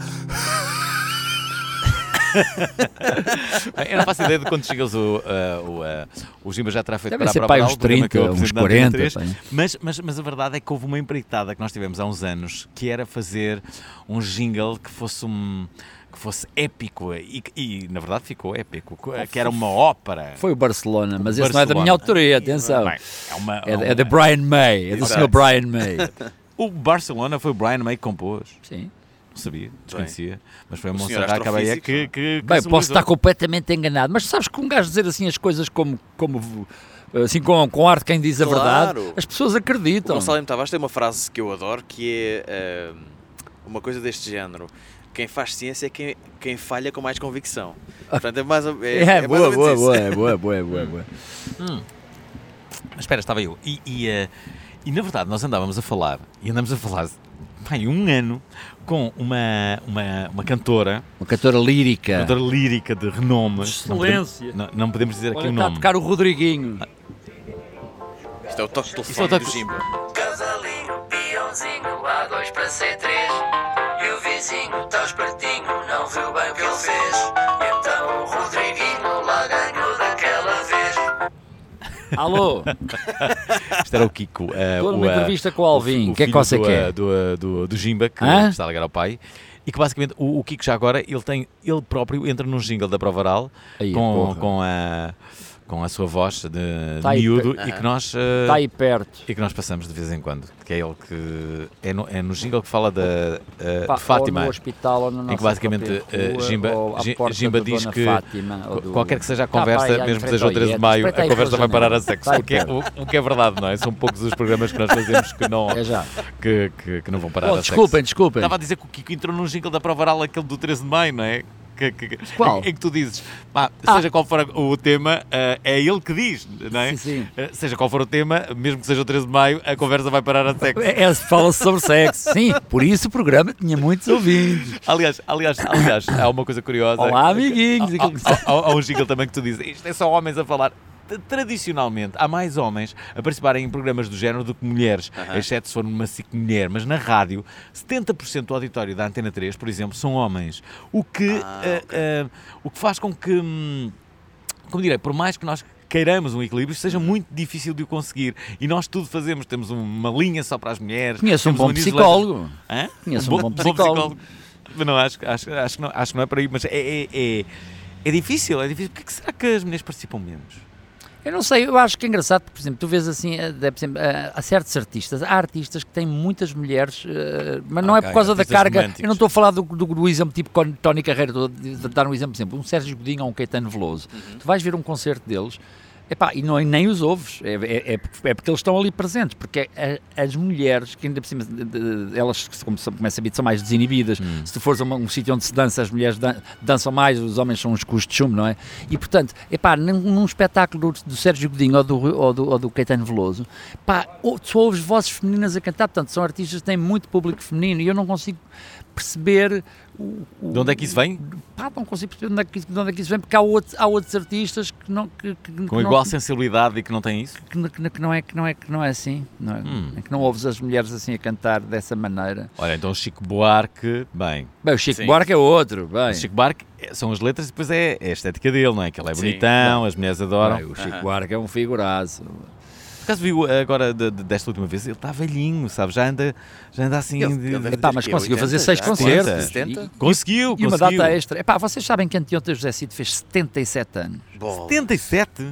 Eu não faço ideia de quando chegas o Jimba já terá feito deve para ser a prova uns 30, uns 40. Mas a verdade é que houve uma empreitada que nós tivemos há uns anos, que era fazer um jingle que fosse épico e na verdade ficou épico, que era uma ópera. Foi o Barcelona, mas esse não é da minha autoria, atenção. Bem, é da Brian May, é do Sr. Brian May. O Barcelona foi o Brian May que compôs. Sim. Não sabia, desconhecia, mas foi a Monserrat Caballé que bem, posso estar completamente enganado, mas sabes que um gajo dizer assim as coisas como assim com arte quem diz a verdade, as pessoas acreditam. O Gonçalo M. Tavares tem uma frase que eu adoro, que é uma coisa deste género: quem faz ciência é quem falha com mais convicção. Portanto, é mais ou boa. Mas espera, estava eu e na verdade nós andamos a falar um ano com uma cantora. Uma cantora lírica. Uma cantora lírica de renome. Excelência. Não podemos dizer aqui o nome. Está a tocar o Rodriguinho. Isto é o toque de telefone do Jimba. Cavalinho, peãozinho, A2 para C3. E o vizinho está espertinho, não viu bem o que ele fez. E então o Rodriguinho lá ganhou daquela vez. Alô? Isto era o Kiko. Estou numa entrevista com o Alvin. O que é que você quer? Do Jimba, que está a ligar ao pai. E que basicamente o Kiko já agora, ele próprio entra num jingle da Prova Oral com a sua voz de miúdo e que nós está aí perto e que nós passamos de vez em quando, que é ele que é no jingle que fala de Fátima, ou no hospital, ou no nosso em que basicamente Jimba diz que Fátima, qualquer que seja a conversa, mesmo que seja o 13 de maio, a conversa vai parar a sexo, o que é verdade, não é? São poucos os programas que nós fazemos que não, que não vão parar a sexo. Desculpem. Estava a dizer que o Kiko entrou num jingle da Prova Oral, aquele do 13 de maio, não é? Qual? Em que tu dizes, seja qual for o tema, é ele que diz, não é? Sim. Seja qual for o tema, mesmo que seja o 13 de maio, a conversa vai parar a sexo. Fala-se sobre sexo, sim, por isso o programa tinha muitos ouvintes. Aliás, há uma coisa curiosa. Olá, amiguinhos. Há um jingle também que tu dizes, isto é só homens a falar. Tradicionalmente, há mais homens a participarem em programas do género do que mulheres, exceto se for numa SIC mulher, mas na rádio, 70% do auditório da Antena 3, por exemplo, são homens. O que faz com que, como direi, por mais que nós queiramos um equilíbrio, seja muito difícil de o conseguir. E nós tudo fazemos, temos uma linha só para as mulheres. Conheço um bom psicólogo. Hã? Conheço um bom psicólogo. Não, acho que não é por aí, mas é difícil, é difícil. Porquê que será que as mulheres participam menos? Eu não sei, eu acho que é engraçado, porque, por exemplo, tu vês assim, há certos artistas, há artistas que têm muitas mulheres, mas não é por causa da carga, românticos. Eu não estou a falar do exemplo tipo Tony Carreira, estou a dar um exemplo, por exemplo, um Sérgio Godinho ou um Caetano Veloso. Tu vais ver um concerto deles, e não, nem os ouves, é porque eles estão ali presentes, porque as mulheres, que ainda por cima, elas, como começa a ver, são mais desinibidas. Se tu fores a um sítio onde se dança, as mulheres dançam mais, os homens são uns custos de chumbo, não é? E portanto, num espetáculo do Sérgio Godinho ou do Caetano Veloso, tu ouves vozes femininas a cantar, portanto, são artistas que têm muito público feminino, e eu não consigo perceber de onde é que isso vem? Não consigo perceber de onde é que isso vem, porque há outros artistas que não... Com igual sensibilidade e que não têm isso? Que não é assim. É que não ouves as mulheres assim a cantar dessa maneira. Olha, então o Chico Buarque, bem o Chico Buarque é outro, bem. O Chico Buarque são as letras e depois é a estética dele, não é? Que ele é bonitão, as mulheres adoram. O Chico Buarque é um figuraço. Por acaso viu agora, desta última vez, ele está velhinho, sabe? Já anda assim... mas conseguiu fazer 6 concertos. 70? Conseguiu. E uma data extra. Vocês sabem que anteontem o José Cid fez 77 anos. 77?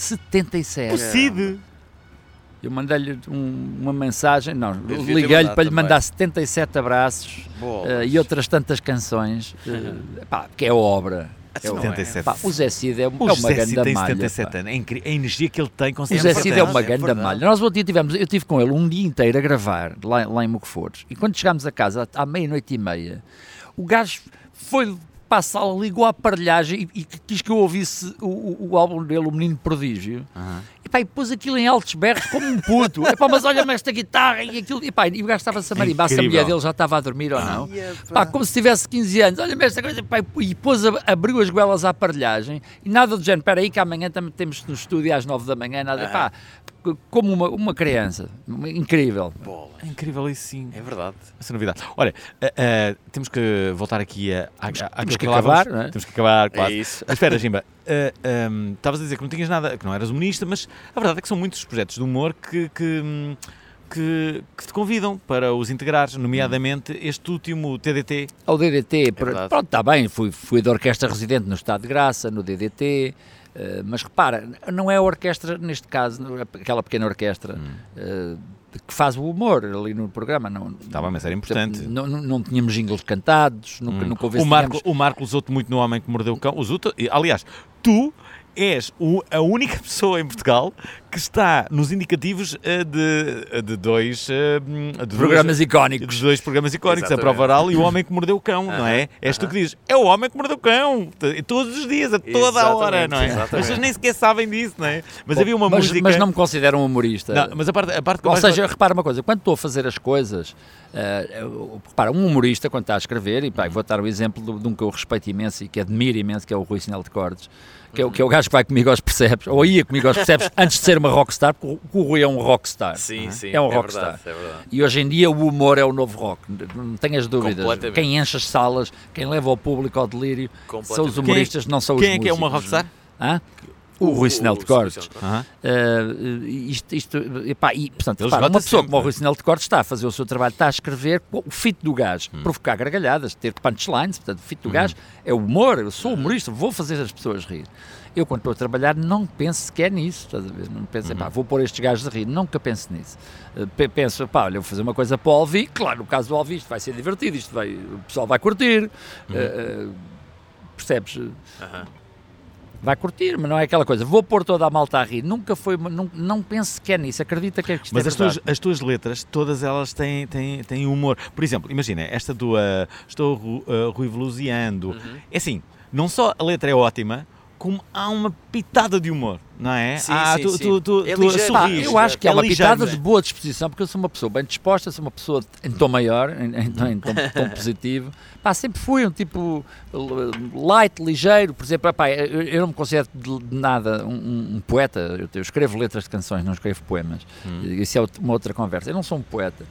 77. O Cid? Eu mandei-lhe uma mensagem, liguei-lhe para lhe mandar 77 abraços e outras tantas canções, que é obra. 77. O Zé Cid é uma grande malha. 77 anos. A energia que ele tem com 77 anos. O Zé Cid é uma grande malha. Nós outro dia eu estive com ele um dia inteiro a gravar lá em Moquefores, e quando chegámos a casa à 00:30, o gajo foi para a sala, ligou a aparelhagem e quis que eu ouvisse o álbum dele, O Menino Prodígio. E pôs aquilo em altos berros como um puto. Mas olha-me esta guitarra e aquilo. E o gajo estava-se a marimbar, se a mulher dele já estava a dormir ou não. Como se tivesse 15 anos. Olha-me esta coisa. E abriu as goelas à aparelhagem e nada do género. Espera aí que amanhã também temos no estúdio às 9 da manhã. Nada. Como uma criança. Incrível. É incrível isso, sim. É verdade. Essa novidade. Olha, temos que voltar aqui temos que acabar, não é? Temos que acabar, quase. É isso. Mas espera, Jimba, estavas a dizer que não tinhas nada, que não eras humanista, mas a verdade é que são muitos projetos de humor que te convidam para os integrares, nomeadamente este último TDT. O DDT, pronto, está bem, fui da orquestra residente no Estado de Graça, no DDT, mas repara, não é a orquestra, neste caso, aquela pequena orquestra, que faz o humor ali no programa. Estava, mas era importante. Não tínhamos jingles cantados, nunca houve o Marco usou-te muito no Homem que Mordeu o Cão. Aliás, tu és a única pessoa em Portugal que está nos indicativos de dois programas icónicos. De dois programas icónicos, a Prova Oral e O Homem que Mordeu o Cão, não é? És tu que dizes, é o Homem que Mordeu o Cão, todos os dias, a toda a hora, não é? As pessoas nem sequer sabem disso, não é? Mas havia uma música... Mas não me considero um humorista. Não, mas a parte Ou seja, repara uma coisa, quando estou a fazer as coisas, repara, um humorista, quando está a escrever, e vou dar o exemplo de um que eu respeito imenso e que admiro imenso, que é o Rui Sinel de Cordes, que é o gajo que vai comigo aos percebes, ou ia comigo aos percebes, antes de ser uma rockstar, porque o Rui é um rockstar. Sim, é um rockstar. É verdade. E hoje em dia o humor é o novo rock, não tenhas dúvidas. Quem enche as salas, quem leva o público ao delírio, são os humoristas, não são os músicos. Quem é que é uma rockstar? O Rui Sinel de Cordes. Portanto, uma pessoa como o Rui Sinel de Cordes está a fazer o seu trabalho, está a escrever o fito do gajo, provocar gargalhadas, ter punchlines, portanto, o fito do gajo é o humor, eu sou humorista, vou fazer as pessoas rir. Eu, quando estou a trabalhar, não penso sequer nisso, estás a ver? Não penso, vou pôr estes gajos a rir, nunca penso nisso. Penso, olha, vou fazer uma coisa para o Alvi, claro, no caso do Alvi isto vai ser divertido, o pessoal vai curtir, percebes? Vai curtir, mas não é aquela coisa, vou pôr toda a malta a rir, nunca foi, não penso sequer nisso, acredita que é isto. Mas as tuas letras, todas elas têm humor. Por exemplo, imagina, esta do estou ruivoluziando, é assim, não só a letra é ótima, como há uma pitada de humor, não é? Sim, tu sorris. Eu acho que há uma pitada de boa disposição, porque eu sou uma pessoa bem disposta, sou uma pessoa em tom maior, em tom positivo. Sempre fui um tipo light, ligeiro, por exemplo, eu não me considero de nada um poeta, eu escrevo letras de canções, não escrevo poemas, isso é uma outra conversa, eu não sou um poeta.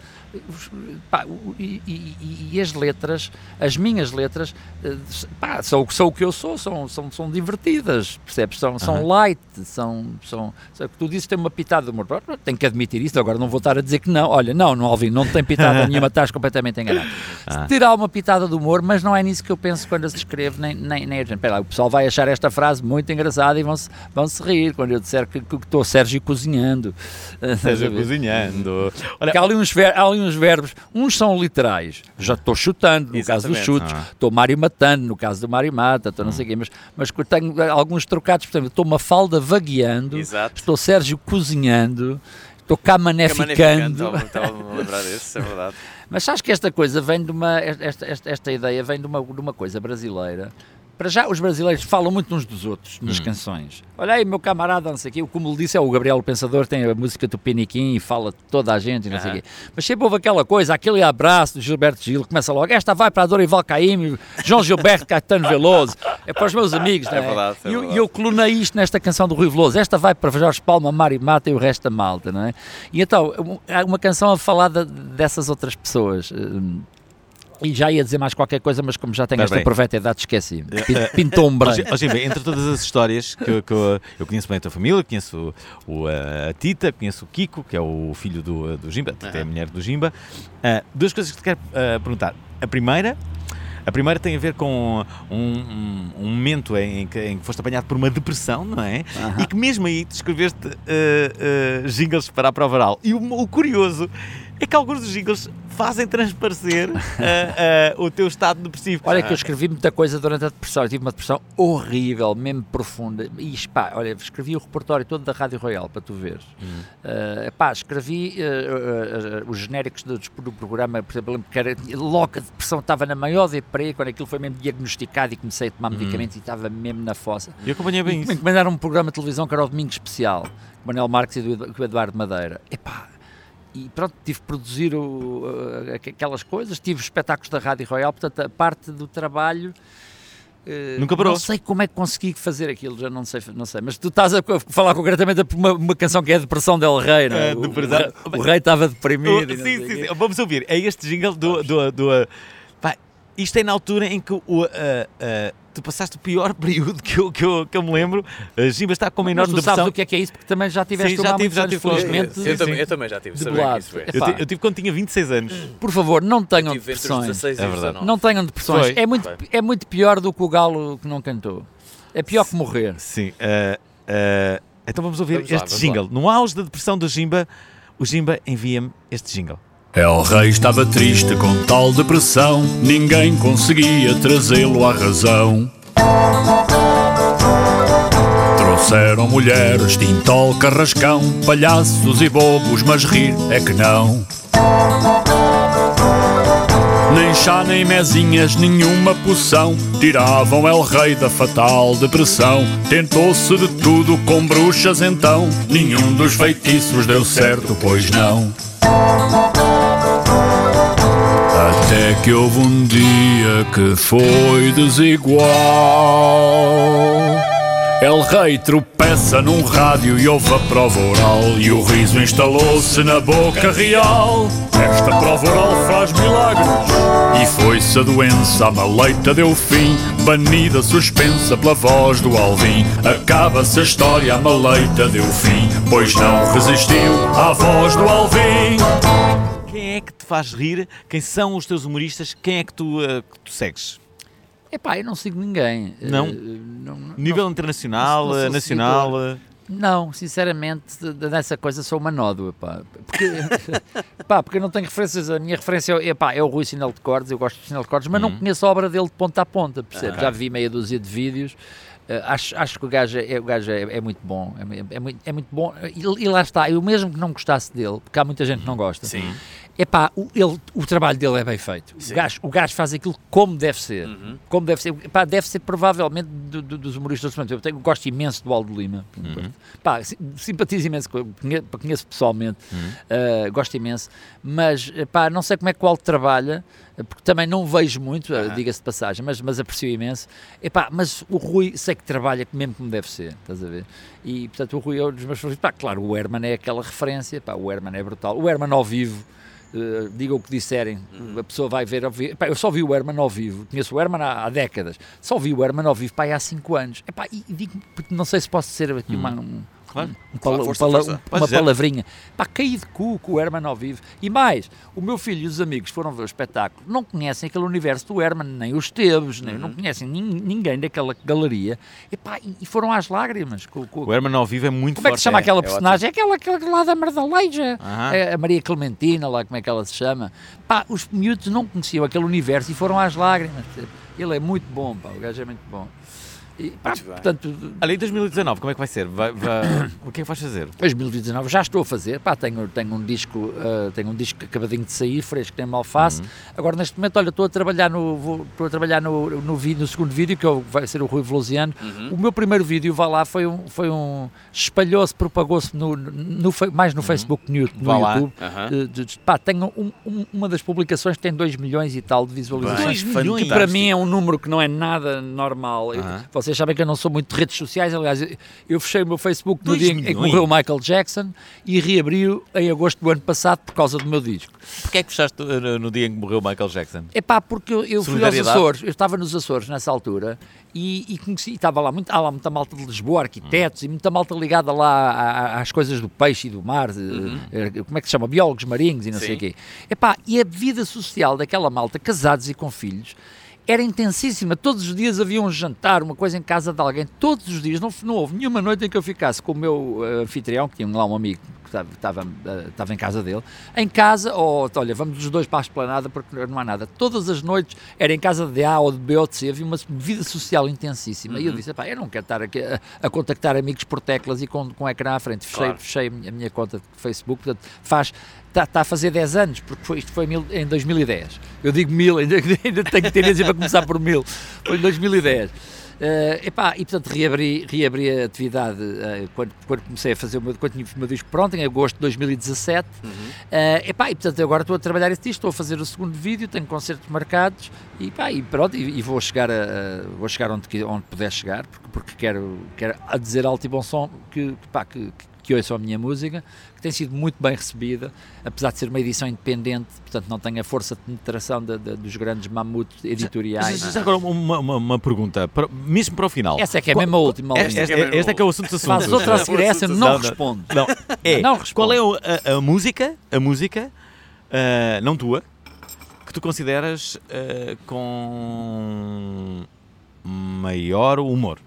E as letras, as minhas letras, são o que eu sou, são divertidas, percebes? São light, tu dizes que tem uma pitada de humor, tenho que admitir isso, agora não vou estar a dizer que não. Olha, não, Alvin, não tem pitada nenhuma, estás completamente enganado. Terá uma pitada de humor, mas não é nisso que eu penso quando se escreve, nem a gente. Espera lá, o pessoal vai achar esta frase muito engraçada e vão-se rir quando eu disser que estou Sérgio cozinhando. Sérgio cozinhando. Olha, há ali uns verbos, uns são literais, já estou chutando, no caso dos chutes, estou Mário matando, no caso do Mário mata, estou não sei o quê, mas tenho alguns trocados, por exemplo, estou Mafalda vagueando, estou Sérgio cozinhando, estou Camané ficando. Estava a lembrar disso, é verdade. Mas sabes que esta coisa vem de esta ideia vem de uma coisa brasileira. Para já, os brasileiros falam muito uns dos outros nas canções. Olha aí, meu camarada, não sei o quê. Como lhe disse, é o Gabriel o Pensador, tem a música do Piniquim e fala toda a gente e não sei o quê. Mas sempre houve aquela coisa, aquele abraço do Gilberto Gil, começa logo, esta vai para a Dorival Caymmi, João Gilberto, Caetano Veloso, é para os meus amigos, não é? Verdade, E eu colunei isto nesta canção do Rui Veloso, esta vai para Jorge Palma, Mário Mata e o resto da malta, não é? E então, há uma canção a falar dessas outras pessoas. E já ia dizer mais qualquer coisa, mas como já tenho esta proveta idade, esqueci. Pintou um branco. Entre todas as histórias que eu conheço bem a tua família, conheço a Tita, conheço o Kiko, que é o filho do Jimba, que é a mulher do Jimba. Duas coisas que te quero perguntar. A primeira tem a ver com um momento em que foste apanhado por uma depressão, não é? E que mesmo aí te escreveste jingles para a prova oral. E o curioso é que alguns dos jingles fazem transparecer o teu estado depressivo. Olha que eu escrevi muita coisa durante a depressão. Eu tive uma depressão horrível, mesmo profunda. E olha, escrevi o repertório todo da Rádio Royal, para tu veres. Escrevi os genéricos do programa, por exemplo, que era logo a depressão, estava na maior deprê, quando aquilo foi mesmo diagnosticado e comecei a tomar medicamentos e estava mesmo na fossa. E acompanhei bem isso. Me encomendaram um programa de televisão que era o Domingo Especial, com o Manuel Marques e o Eduardo Madeira. E pronto, tive que produzir aquelas coisas, tive espetáculos da Rádio Royal, portanto a parte do trabalho nunca parou. Não sei como é que consegui fazer aquilo, já não sei, mas tu estás a falar concretamente de uma canção que é a Depressão del Rei, não é? O rei estava deprimido. Sim. Vamos ouvir, é este jingle isto é na altura em que tu passaste o pior período que eu me lembro. A Jimba está com uma enorme depressão. Sabes o que é isso? Porque também já tiveste felizmente. Eu também já tive. Eu tive quando tinha 26 anos. Por favor, não tenham depressões. É verdade. Não tenham depressões. É muito pior do que o galo que não cantou. É pior que morrer. Sim. Então vamos ouvir este jingle. No auge da depressão do Jimba, o Jimba envia-me este jingle. El Rei estava triste com tal depressão, ninguém conseguia trazê-lo à razão. Trouxeram mulheres, tintol, carrascão, palhaços e bobos, mas rir é que não. Nem chá, nem mezinhas, nenhuma poção tiravam El Rei da fatal depressão. Tentou-se de tudo com bruxas então, nenhum dos feitiços deu certo, pois não. Até que houve um dia que foi desigual. El Rei tropeça num rádio e ouve a prova oral, e o riso instalou-se na boca real. Esta prova oral faz milagres. E foi-se a doença, a maleita deu fim, banida, suspensa pela voz do Alvin. Acaba-se a história, a maleita deu fim, pois não resistiu à voz do Alvin. Quem é que te faz rir? Quem são os teus humoristas? Quem é que tu segues? Eu não sigo ninguém. Não? Nível internacional, nacional? Não, sinceramente, nessa coisa sou uma nódoa, porque eu não tenho referências. A minha referência é o Rui Sinel de Cordes, eu gosto do Sinel de Cordes, mas não conheço a obra dele de ponta a ponta, percebe? Já vi meia dúzia de vídeos. Acho que o gajo é muito bom, é muito bom, e lá está, eu mesmo que não gostasse dele, porque há muita gente que não gosta, o trabalho dele é bem feito, o gajo faz aquilo como deve ser, deve ser provavelmente dos humoristas, eu gosto imenso do Aldo Lima, simpatizo imenso, conheço pessoalmente, gosto imenso, mas não sei como é que o Aldo trabalha, porque também não vejo muito, diga-se de passagem, mas aprecio imenso. Mas o Rui sei que trabalha mesmo como deve ser, estás a ver? E, portanto, o Rui é um dos meus favoritos. Claro, o Herman é aquela referência, o Herman é brutal. O Herman ao vivo, diga o que disserem, a pessoa vai ver ao vivo. Eu só vi o Herman ao vivo, conheço o Herman há décadas, só vi o Herman ao vivo há 5 anos. E digo, porque não sei se posso ser aqui Claro. Uma palavrinha. Pá, caí de cu com o Herman ao vivo. E mais, o meu filho e os amigos foram ver o espetáculo, não conhecem aquele universo do Herman, nem os Teves, nem, não conhecem ninguém daquela galeria. E foram às lágrimas. O Herman ao vivo é muito forte. Como é que se chama aquela personagem? Aquela lá da Merdaleija. A Maria Clementina, lá como é que ela se chama. Pá, os miúdos não conheciam aquele universo e foram às lágrimas. Ele é muito bom, pá, o gajo é muito bom. E, pá, portanto, olha, em 2019, como é que vai ser? O que é que vais fazer? 2019 já estou a fazer, pá, tenho um disco acabadinho de sair, fresco, tem uma alface. Agora neste momento, olha, estou a trabalhar no segundo vídeo, que vai ser o Rui Veloziano. O meu primeiro vídeo, vá lá, foi um espalhou-se, propagou-se mais no Facebook que no YouTube. Pá, tenho uma das publicações que tem 2 milhões e tal de visualizações, que para mim é um número que não é nada normal. Vocês sabem que eu não sou muito de redes sociais, aliás, eu fechei o meu Facebook no dia em que morreu o Michael Jackson e reabri-o em agosto do ano passado por causa do meu disco. Porquê é que fechaste no dia em que morreu o Michael Jackson? É pá, porque eu fui aos Açores, eu estava nos Açores nessa altura e conheci, estava lá muita malta de Lisboa, arquitetos e muita malta ligada lá às coisas do peixe e do mar, como é que se chama? Biólogos marinhos e não sei o quê. É pá, e a vida social daquela malta, casados e com filhos, era intensíssima, todos os dias havia um jantar, uma coisa em casa de alguém, todos os dias, não houve nenhuma noite em que eu ficasse com o meu anfitrião, que tinha lá um amigo que estava em casa dele, em casa, olha, vamos os dois para a esplanada porque não há nada, todas as noites era em casa de A ou de B ou de C, havia uma vida social intensíssima, e eu disse, eu não quero estar aqui a contactar amigos por teclas e com o ecrã à frente, fechei a minha conta de Facebook, portanto, está a fazer 10 anos, porque isto foi em 2010. Eu digo 1000, ainda tenho tendência para começar por 1000. Foi em 2010. E portanto reabri a atividade quando comecei a fazer quando tinha o meu disco pronto, em agosto de 2017. E portanto agora estou a trabalhar esse disco, estou a fazer o segundo vídeo, tenho concertos marcados e pronto, e vou chegar onde puder chegar, porque quero a dizer alto e bom som que ouçam a minha música, que tem sido muito bem recebida, apesar de ser uma edição independente, portanto não tem a força de penetração dos grandes mamutes editoriais. Já agora uma pergunta, mesmo para o final. Essa é que é mesmo a última. Esta é que é o assunto dos assuntos. Faz outra a seguir, essa eu não respondo. Não respondo. Qual é a música, não tua, que tu consideras com maior humor?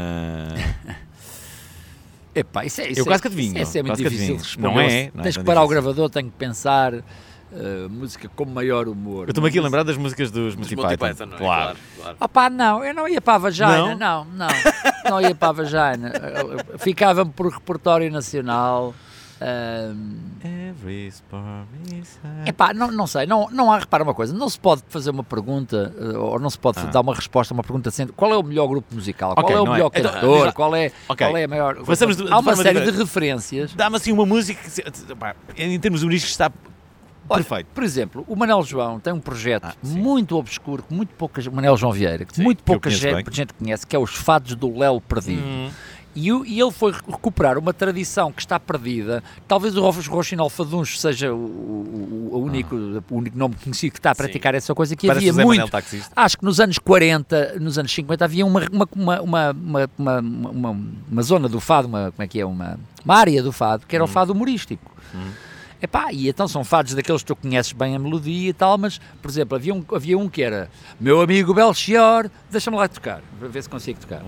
Epá, eu quase que adivinho. Isso é muito difícil de responder. Não é tens que parar o gravador, tenho que pensar música com maior humor. Eu estou-me aqui a lembrar das músicas dos Monty Python. Claro. Não, eu não ia para a vagina, não ia para a vagina. Ficava-me por repertório nacional. Não sei, não há, repara uma coisa, não se pode fazer uma pergunta ou não se pode dar uma resposta a uma pergunta sendo qual é o melhor grupo musical, qual é o melhor cantor, qual é a maior. Há uma série de referências. Dá-me assim uma música que, em termos humorísticos, está perfeito. Por exemplo, o Manel João tem um projeto muito obscuro, que muito pouca gente, Manel João Vieira, que muito pouca gente conhece, que é os Fados do Léo Perdido. E ele foi recuperar uma tradição que está perdida. Talvez o Rochinol Faduns seja o único nome conhecido que está a praticar essa coisa, que havia muito. Acho que nos anos 40, nos anos 50 havia uma zona do fado, uma área do fado, que era o fado humorístico. E então são fados daqueles que tu conheces bem a melodia e tal, mas, por exemplo, havia um que era Meu Amigo Belchior, deixa-me lá tocar, para ver se consigo tocar.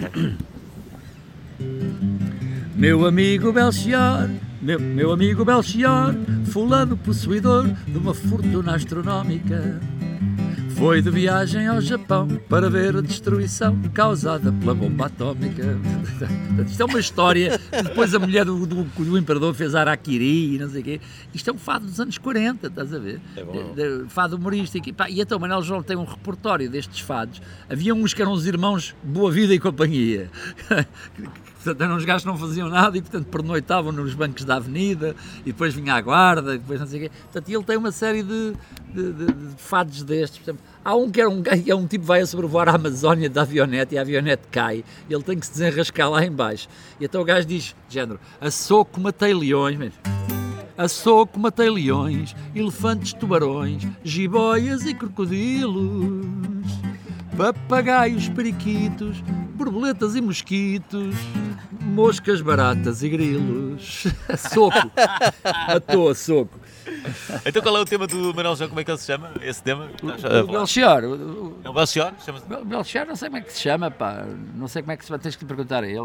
Meu amigo Belchior, meu amigo Belchior, fulano possuidor de uma fortuna astronómica, foi de viagem ao Japão para ver a destruição causada pela bomba atómica. Isto é uma história, depois a mulher do imperador fez Harakiri e não sei o quê. Isto é um fado dos anos 40, estás a ver? É bom. Fado humorístico. E então o Manel João tem um repertório destes fados. Havia uns que eram os irmãos Boa Vida e Companhia. Portanto, eram uns gajos que não faziam nada e, portanto, pernoitavam nos bancos da avenida e depois vinha a guarda e depois não sei o quê. Portanto, ele tem uma série de fados destes. Portanto, há um que é um tipo que vai a sobrevoar a Amazónia da avionete e a avionete cai e ele tem que se desenrascar lá em baixo. E então o gajo diz, género, a soco matei leões, a soco matei leões, elefantes, tubarões, jiboias e crocodilos, papagaios, periquitos, borboletas e mosquitos, Moscas, baratas e grilos. Soco. À toa, soco. Então qual é o tema do Manuel João? Como é que ele se chama? Esse tema? O Belchior. É o Belchior? Belchior, não sei como é que se chama, pá. Não sei como é que se chama. Tens que perguntar a ele.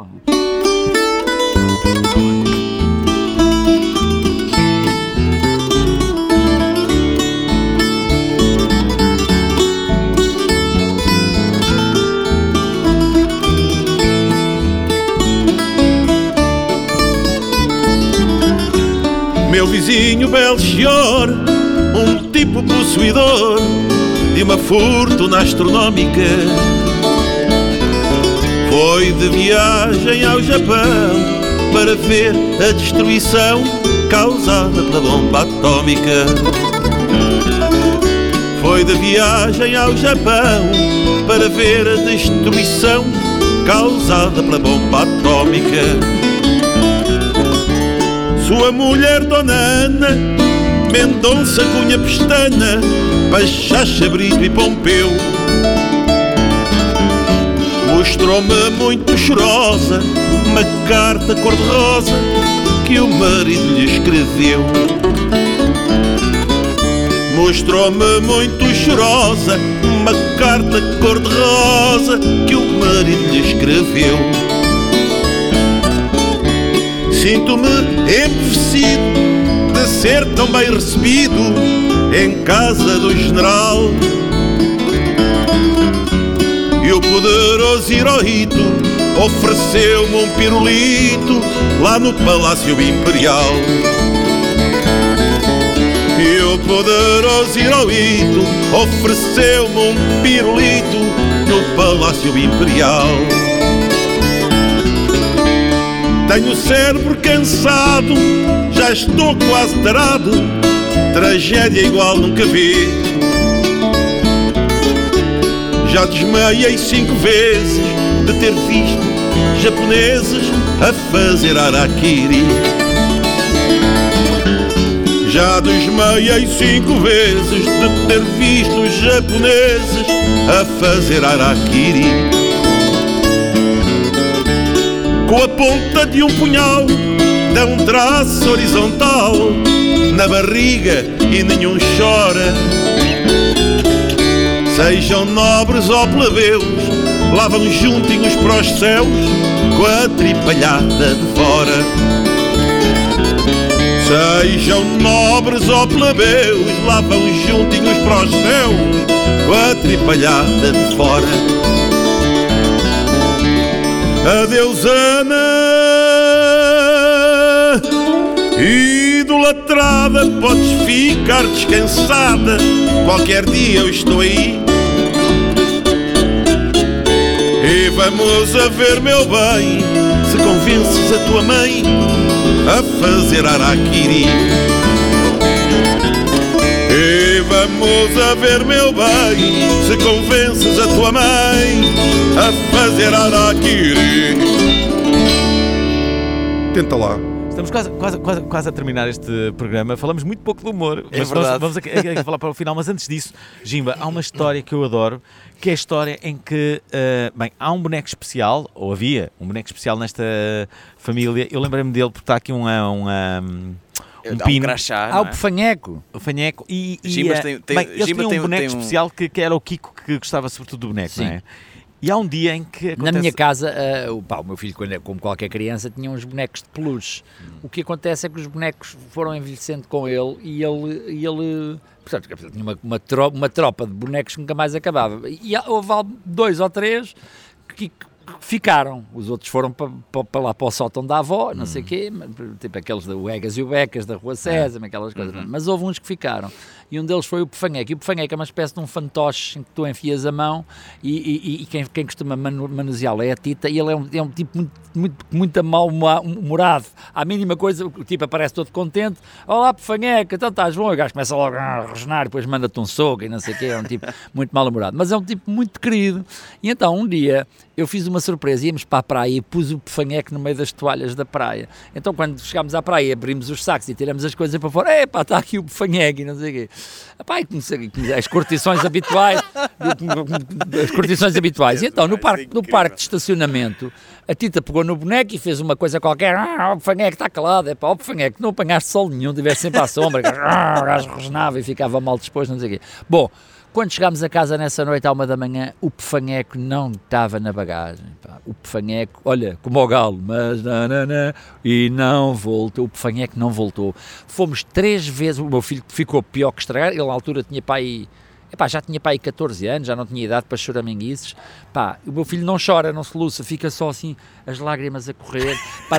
Meu vizinho Belchior, um tipo possuidor de uma fortuna astronómica, foi de viagem ao Japão para ver a destruição causada pela bomba atómica. Foi de viagem ao Japão para ver a destruição causada pela bomba atómica. Sua mulher, Dona Ana, Mendonça, Cunha Pestana, Pachacha, Brito e Pompeu, mostrou-me muito chorosa uma carta cor-de-rosa que o marido lhe escreveu. Mostrou-me muito chorosa uma carta cor-de-rosa que o marido lhe escreveu. Sinto-me empevecido de ser tão bem recebido em casa do general. E o poderoso Hirohito ofereceu-me um pirulito lá no Palácio Imperial. E o poderoso Hirohito ofereceu-me um pirulito no Palácio Imperial. Tenho o cérebro cansado, já estou quase tarado, tragédia igual nunca vi. Já desmaiei 5 vezes de ter visto japoneses a fazer harakiri. Já desmaiei 5 vezes de ter visto japoneses a fazer harakiri. Com a ponta de um punhal dá um traço horizontal na barriga e nenhum chora. Sejam nobres ou plebeus, lá vão juntinhos para os céus com a tripalhada de fora. Sejam nobres ou plebeus, lá vão juntinhos para os céus com a tripalhada de fora. Adeus, Ana, idolatrada, podes ficar descansada, qualquer dia eu estou aí. E vamos a ver, meu bem, se convences a tua mãe a fazer harakiri. E vamos a ver, meu bem, se convences a tua mãe a fazer harakiri. Tenta lá. Estamos quase a terminar este programa. Falamos muito pouco de humor. É verdade. Vamos aqui falar para o final, mas antes disso, Jimba, há uma história que eu adoro, que é a história em que, há um boneco especial, ou havia um boneco especial nesta família. Eu lembrei-me dele porque está aqui um pino. Crachá, o Fanheco. O Fanheco. E Gimbas eles tinham um boneco especial que era o Kiko, que gostava sobretudo do boneco, Sim. não é? E há um dia em que acontece... Na minha casa, o meu filho, como qualquer criança, tinha uns bonecos de peluche. O que acontece é que os bonecos foram envelhecendo com ele e ele portanto, tinha uma tropa de bonecos que nunca mais acabava. E houve 2 ou 3 que ficaram. Os outros foram para lá para o sótão da avó, não sei o quê, tipo aqueles do Egas e o Becas, da Rua Sésamo, aquelas coisas. Mas houve uns que ficaram. E um deles foi o Pefanheco. E o Pefanheco é uma espécie de um fantoche em que tu enfias a mão e quem costuma manuseá-lo é a Tita. E ele é um tipo muito mal-humorado. À mínima coisa, o tipo aparece todo contente. Olá, Pefanheco, então estás bom? E o gajo começa logo a rosnar, depois manda-te um soco e não sei o quê. É um tipo muito mal-humorado. Mas é um tipo muito querido. E então, um dia, eu fiz uma surpresa. Íamos para a praia e pus o Pefanheco no meio das toalhas da praia. Então, quando chegámos à praia, abrimos os sacos e tiramos as coisas para fora. Epá, está aqui o Pefanheco e não sei o quê. Epá, e comecei as curtições habituais. E então, no parque de estacionamento, a Tita pegou no boneco e fez uma coisa qualquer. O Bufanheque está calado. Epá, o Bufanheque, não apanhaste sol nenhum, estivesse sempre à sombra. O gajo rosnava e ficava mal disposto, não sei o quê. Bom, quando chegámos a casa nessa noite à 1 da manhã, o Bufanheco não estava na bagagem. Pá. O Bufanheco, olha, como o galo, mas e não voltou. O Bufanheco não voltou. Fomos 3 vezes, o meu filho ficou pior que estragar. Ele na altura tinha já tinha 14 anos, já não tinha idade para choraminguices. Pá, o meu filho não chora, não se luça, fica só assim, as lágrimas a correr. Pá,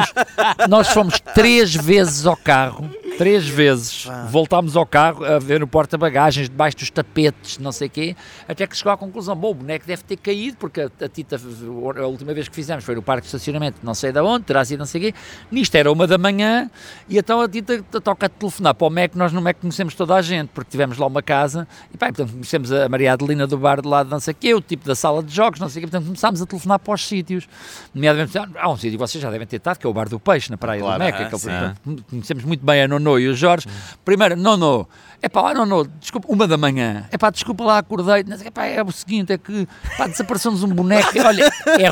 nós fomos 3 vezes ao carro. 3 vezes voltámos ao carro a ver no porta-bagagens, debaixo dos tapetes, não sei o quê, até que chegou à conclusão, bom, o boneco deve ter caído, porque a Tita, a última vez que fizemos foi no parque de estacionamento, não sei de onde, terá sido não sei o quê, nisto era 1 da manhã, e então a Tita toca a telefonar para o MEC, nós no MEC conhecemos toda a gente, porque tivemos lá uma casa, e pá, portanto conhecemos a Maria Adelina do bar de lá de não sei o quê, o tipo da sala de jogos, não sei o quê, portanto começámos a telefonar para os sítios, nomeadamente, há um sítio que vocês já devem ter estado, que é o Bar do Peixe, na Praia do MEC, conhecemos muito bem a Nono e o Jorge. Primeiro, Nono, desculpa, 1 da manhã, desculpa lá, acordei, é o seguinte, é que desapareceu-nos um boneco, olha, é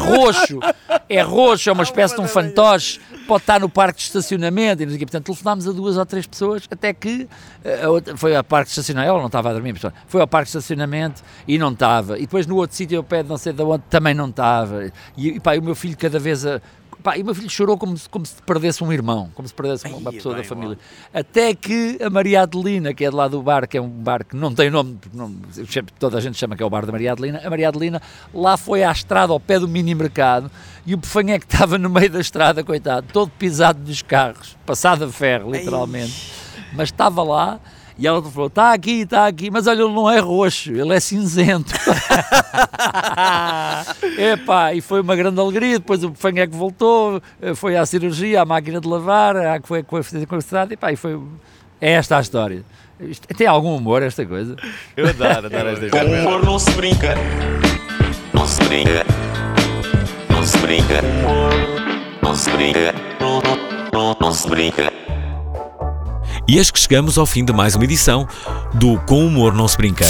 roxo, é uma espécie de um fantoche, pode estar no parque de estacionamento, e não sei o quê. Portanto, telefonámos a 2 ou 3 pessoas, até que foi ao parque de estacionamento, ela não estava a dormir, foi ao parque de estacionamento e não estava, e depois no outro sítio ao pé de não sei de onde também não estava, e o meu filho cada vez e o meu filho chorou como se perdesse um irmão, como se perdesse uma pessoa da família. Até que a Maria Adelina, que é de lá do bar, que é um bar que não tem nome, toda a gente chama que é o bar da Maria Adelina, a Maria Adelina lá foi à estrada ao pé do mini mercado e o Bufanheco estava no meio da estrada, coitado, todo pisado dos carros, passado a ferro, literalmente, mas estava lá. E ela falou, está aqui, mas olha, ele não é roxo, ele é cinzento. E foi uma grande alegria, depois o Bufanheco voltou, foi à cirurgia, à máquina de lavar, foi conversado, e foi... É esta a história. Tem algum humor esta coisa? Eu adoro esta história. Com humor não se brinca. Não se brinca. Não se brinca. Não se brinca. Não se brinca. E eis que chegamos ao fim de mais uma edição do Com Humor Não Se Brinca.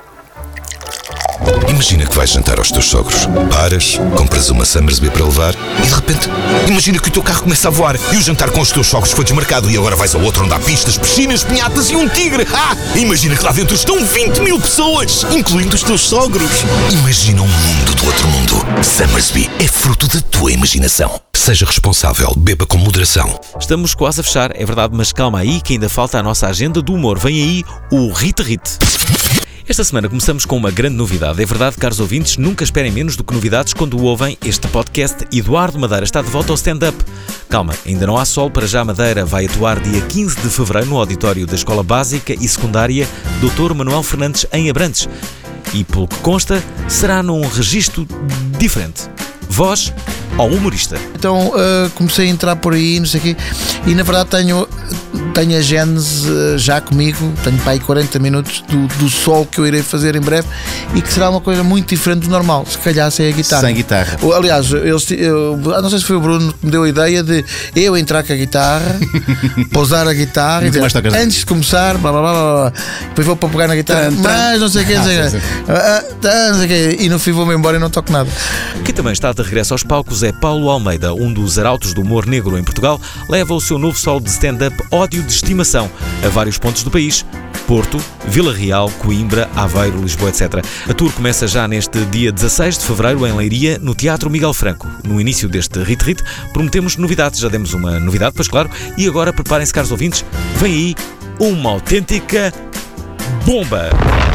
Imagina que vais jantar aos teus sogros. Paras, compras uma Summersby para levar e de repente, imagina que o teu carro começa a voar e o jantar com os teus sogros foi desmarcado e agora vais ao outro onde há pistas, piscinas, pinhatas e um tigre. Imagina que lá dentro estão 20.000 pessoas, incluindo os teus sogros. Imagina um mundo do outro mundo. Summersby é fruto da tua imaginação. Seja responsável, beba com moderação. Estamos quase a fechar, é verdade, mas calma aí que ainda falta a nossa agenda do humor. Vem aí o Rite Rite. Esta semana começamos com uma grande novidade. É verdade, caros ouvintes, nunca esperem menos do que novidades quando ouvem este podcast. Eduardo Madeira está de volta ao stand-up. Calma, ainda não há sol, para já Madeira vai atuar dia 15 de fevereiro no auditório da Escola Básica e Secundária Dr. Manuel Fernandes, em Abrantes. E, pelo que consta, será num registro diferente. Voz ao humorista. Então comecei a entrar por aí, não sei o quê, e na verdade tenho a Gênese já comigo, tenho para aí 40 minutos do sol que eu irei fazer em breve e que será uma coisa muito diferente do normal, se calhar sem a guitarra. Sem guitarra. Aliás, não sei se foi o Bruno que me deu a ideia de eu entrar com a guitarra, pousar a guitarra e dizer, antes de começar, blá blá blá blá, depois vou para pegar na guitarra, mas não sei o quê, e no fim vou-me embora e não toco nada. Quem também está de regresso aos palcos é Paulo Almeida, um dos arautos do humor negro em Portugal, leva o seu novo solo de stand-up Ódio de Estimação a vários pontos do país: Porto, Vila Real, Coimbra, Aveiro, Lisboa, etc. A tour começa já neste dia 16 de fevereiro em Leiria, no Teatro Miguel Franco. No início deste Rite Rite prometemos novidades, já demos uma novidade, pois claro, e agora preparem-se, caros ouvintes, vem aí uma autêntica bomba!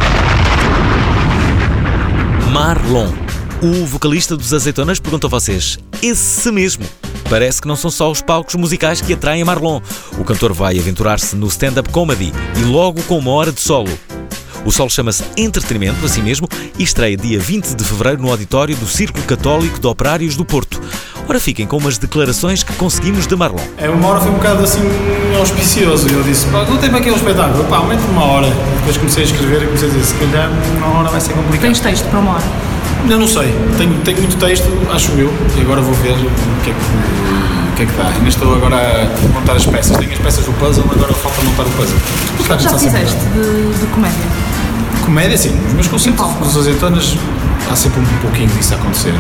Marlon, o vocalista dos Azeitonas, pergunto a vocês, esse mesmo. Parece que não são só os palcos musicais que atraem Marlon. O cantor vai aventurar-se no stand-up comedy e logo com 1 hora de solo. O solo chama-se Entretenimento, assim mesmo, e estreia dia 20 de fevereiro no auditório do Círculo Católico de Operários do Porto. Ora, fiquem com umas declarações que conseguimos de Marlon. Uma hora foi um bocado assim auspicioso. Eu disse, não tem para aquele espetáculo, aumenta 1 hora. Depois comecei a escrever e comecei a dizer, se calhar 1 hora vai ser complicado. Tens texto para 1 hora? Eu não sei, tenho muito texto, acho eu, e agora vou ver o que é que o que é que dá. Ainda estou agora a montar as peças. Tenho as peças do puzzle, agora falta montar o puzzle. Já fizeste de comédia? Comédia, sim. Os meus concertos dos Azeitonas há sempre um pouquinho disso a acontecer.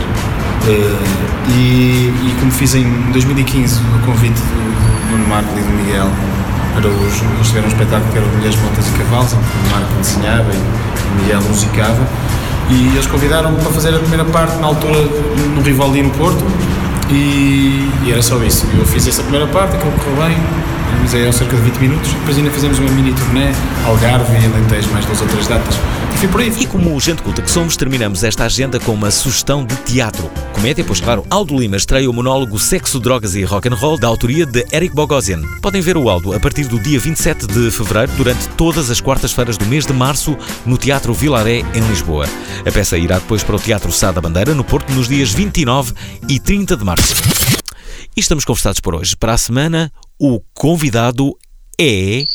E como fiz em 2015 o convite do Nuno Marco e do Miguel, eles tiveram um espetáculo que era Mulheres, Motas e Cavalos, onde o Marco desenhava e o Miguel musicava, e eles convidaram-me para fazer a primeira parte na altura no Rivoli no Porto, e era só isso. Eu fiz essa primeira parte, aquilo correu bem, mas eram cerca de 20 minutos, depois ainda fizemos uma mini turnê, Algarve e Alentejo, mais 2 ou 3 datas. E como gente culta que somos, terminamos esta agenda com uma sugestão de teatro. Comédia, pois claro, Aldo Lima estreia o monólogo Sexo, Drogas e Rock and Roll, da autoria de Eric Bogosian. Podem ver o Aldo a partir do dia 27 de fevereiro, durante todas as quartas-feiras do mês de março, no Teatro Vilaré, em Lisboa. A peça irá depois para o Teatro Sá da Bandeira, no Porto, nos dias 29 e 30 de março. E estamos conversados por hoje. Para a semana, o convidado é...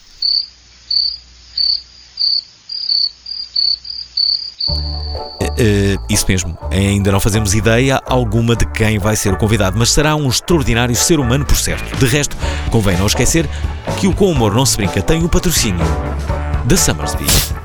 isso mesmo, ainda não fazemos ideia alguma de quem vai ser o convidado, mas será um extraordinário ser humano por certo. De resto, convém não esquecer que o Com Humor Não Se Brinca tem o patrocínio da Summersby.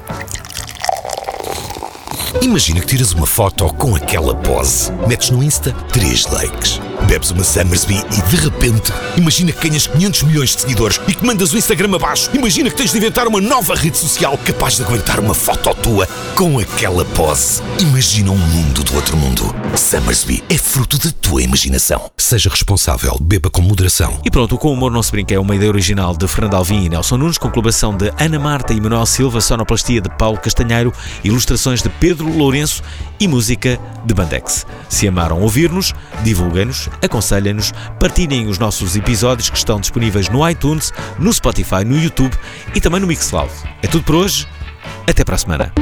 Imagina que tiras uma foto com aquela pose, metes no Insta 3 likes, bebes uma Summersby e de repente, imagina que ganhas 500 milhões de seguidores e que mandas o Instagram abaixo. Imagina que tens de inventar uma nova rede social capaz de aguentar uma foto tua com aquela pose. Imagina um mundo do outro mundo. Summersby é fruto da tua imaginação. Seja responsável, beba com moderação. E pronto, o Com Humor Não Se Brinca é uma ideia original de Fernando Alvim e Nelson Nunes, com colaboração de Ana Marta e Manuel Silva, sonoplastia de Paulo Castanheiro, ilustrações de Pedro Lourenço e música de Bandex. Se amaram ouvir-nos, divulguem-nos, aconselhem-nos, partilhem os nossos episódios que estão disponíveis no iTunes, no Spotify, no YouTube e também no Mixcloud. É tudo por hoje. Até para a semana.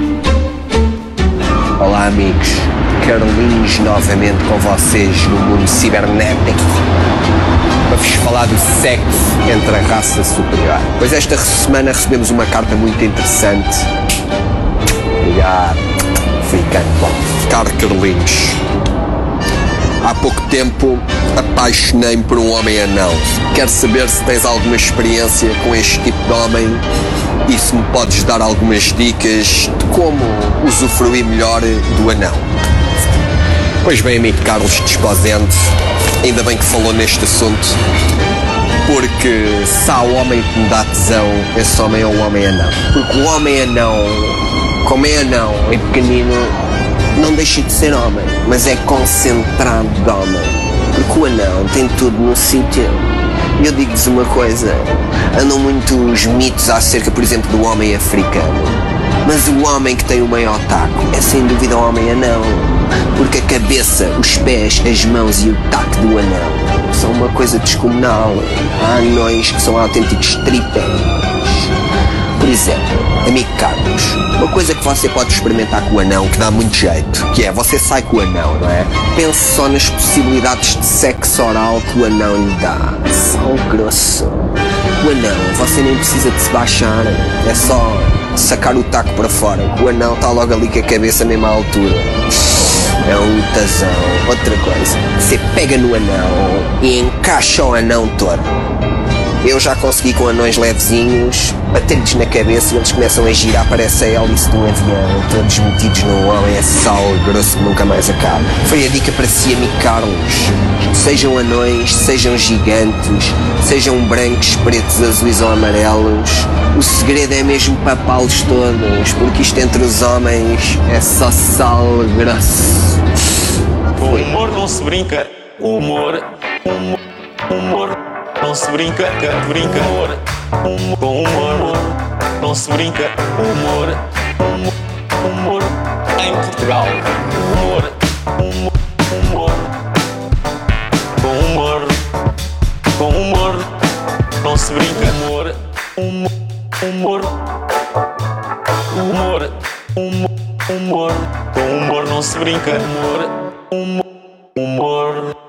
Olá amigos, Carlinhos novamente com vocês no mundo cibernético para vos falar do sexo entre a raça superior. Pois esta semana recebemos uma carta muito interessante. Obrigado, ficando bom. Caro Carlinhos, há pouco tempo apaixonei-me por um homem anão. Quero saber se tens alguma experiência com este tipo de homem e se me podes dar algumas dicas de como usufruir melhor do anão. Pois bem, amigo Carlos Desposente, ainda bem que falou neste assunto, porque se há homem que me dá tesão, esse homem é o homem anão. Porque o homem anão, como é anão, é pequenino, não deixa de ser homem, mas é concentrado de homem. Porque o anão tem tudo no sítio. E eu digo-vos uma coisa, andam muitos mitos acerca, por exemplo, do homem africano. Mas o homem que tem o maior taco é sem dúvida o homem anão. Porque a cabeça, os pés, as mãos e o taco do anão são uma coisa descomunal. Há anões que são autênticos tripés. Por exemplo, amigo Carlos, uma coisa que você pode experimentar com o anão que dá muito jeito, que é, você sai com o anão, não é? Pense só nas possibilidades de sexo oral que o anão lhe dá. Sal grosso. O anão, você nem precisa de se baixar, é só sacar o taco para fora. O anão está logo ali com a cabeça na mesma altura. É um tasão. Outra coisa, você pega no anão e encaixa o anão todo. Eu já consegui com anões levezinhos bater-lhes na cabeça e eles começam a girar, parece a hélice de um avião, todos metidos num homem a sal grosso que nunca mais acaba. Foi a dica para si, amigo Carlos. Sejam anões, sejam gigantes, sejam brancos, pretos, azuis ou amarelos, o segredo é mesmo papá-los todos, porque isto entre os homens é só sal grosso. Com humor não se brinca, humor não se brinca, brinca. Com humor não se brinca, humor em Portugal. Humor com humor não se brinca, humor com humor não se brinca, humor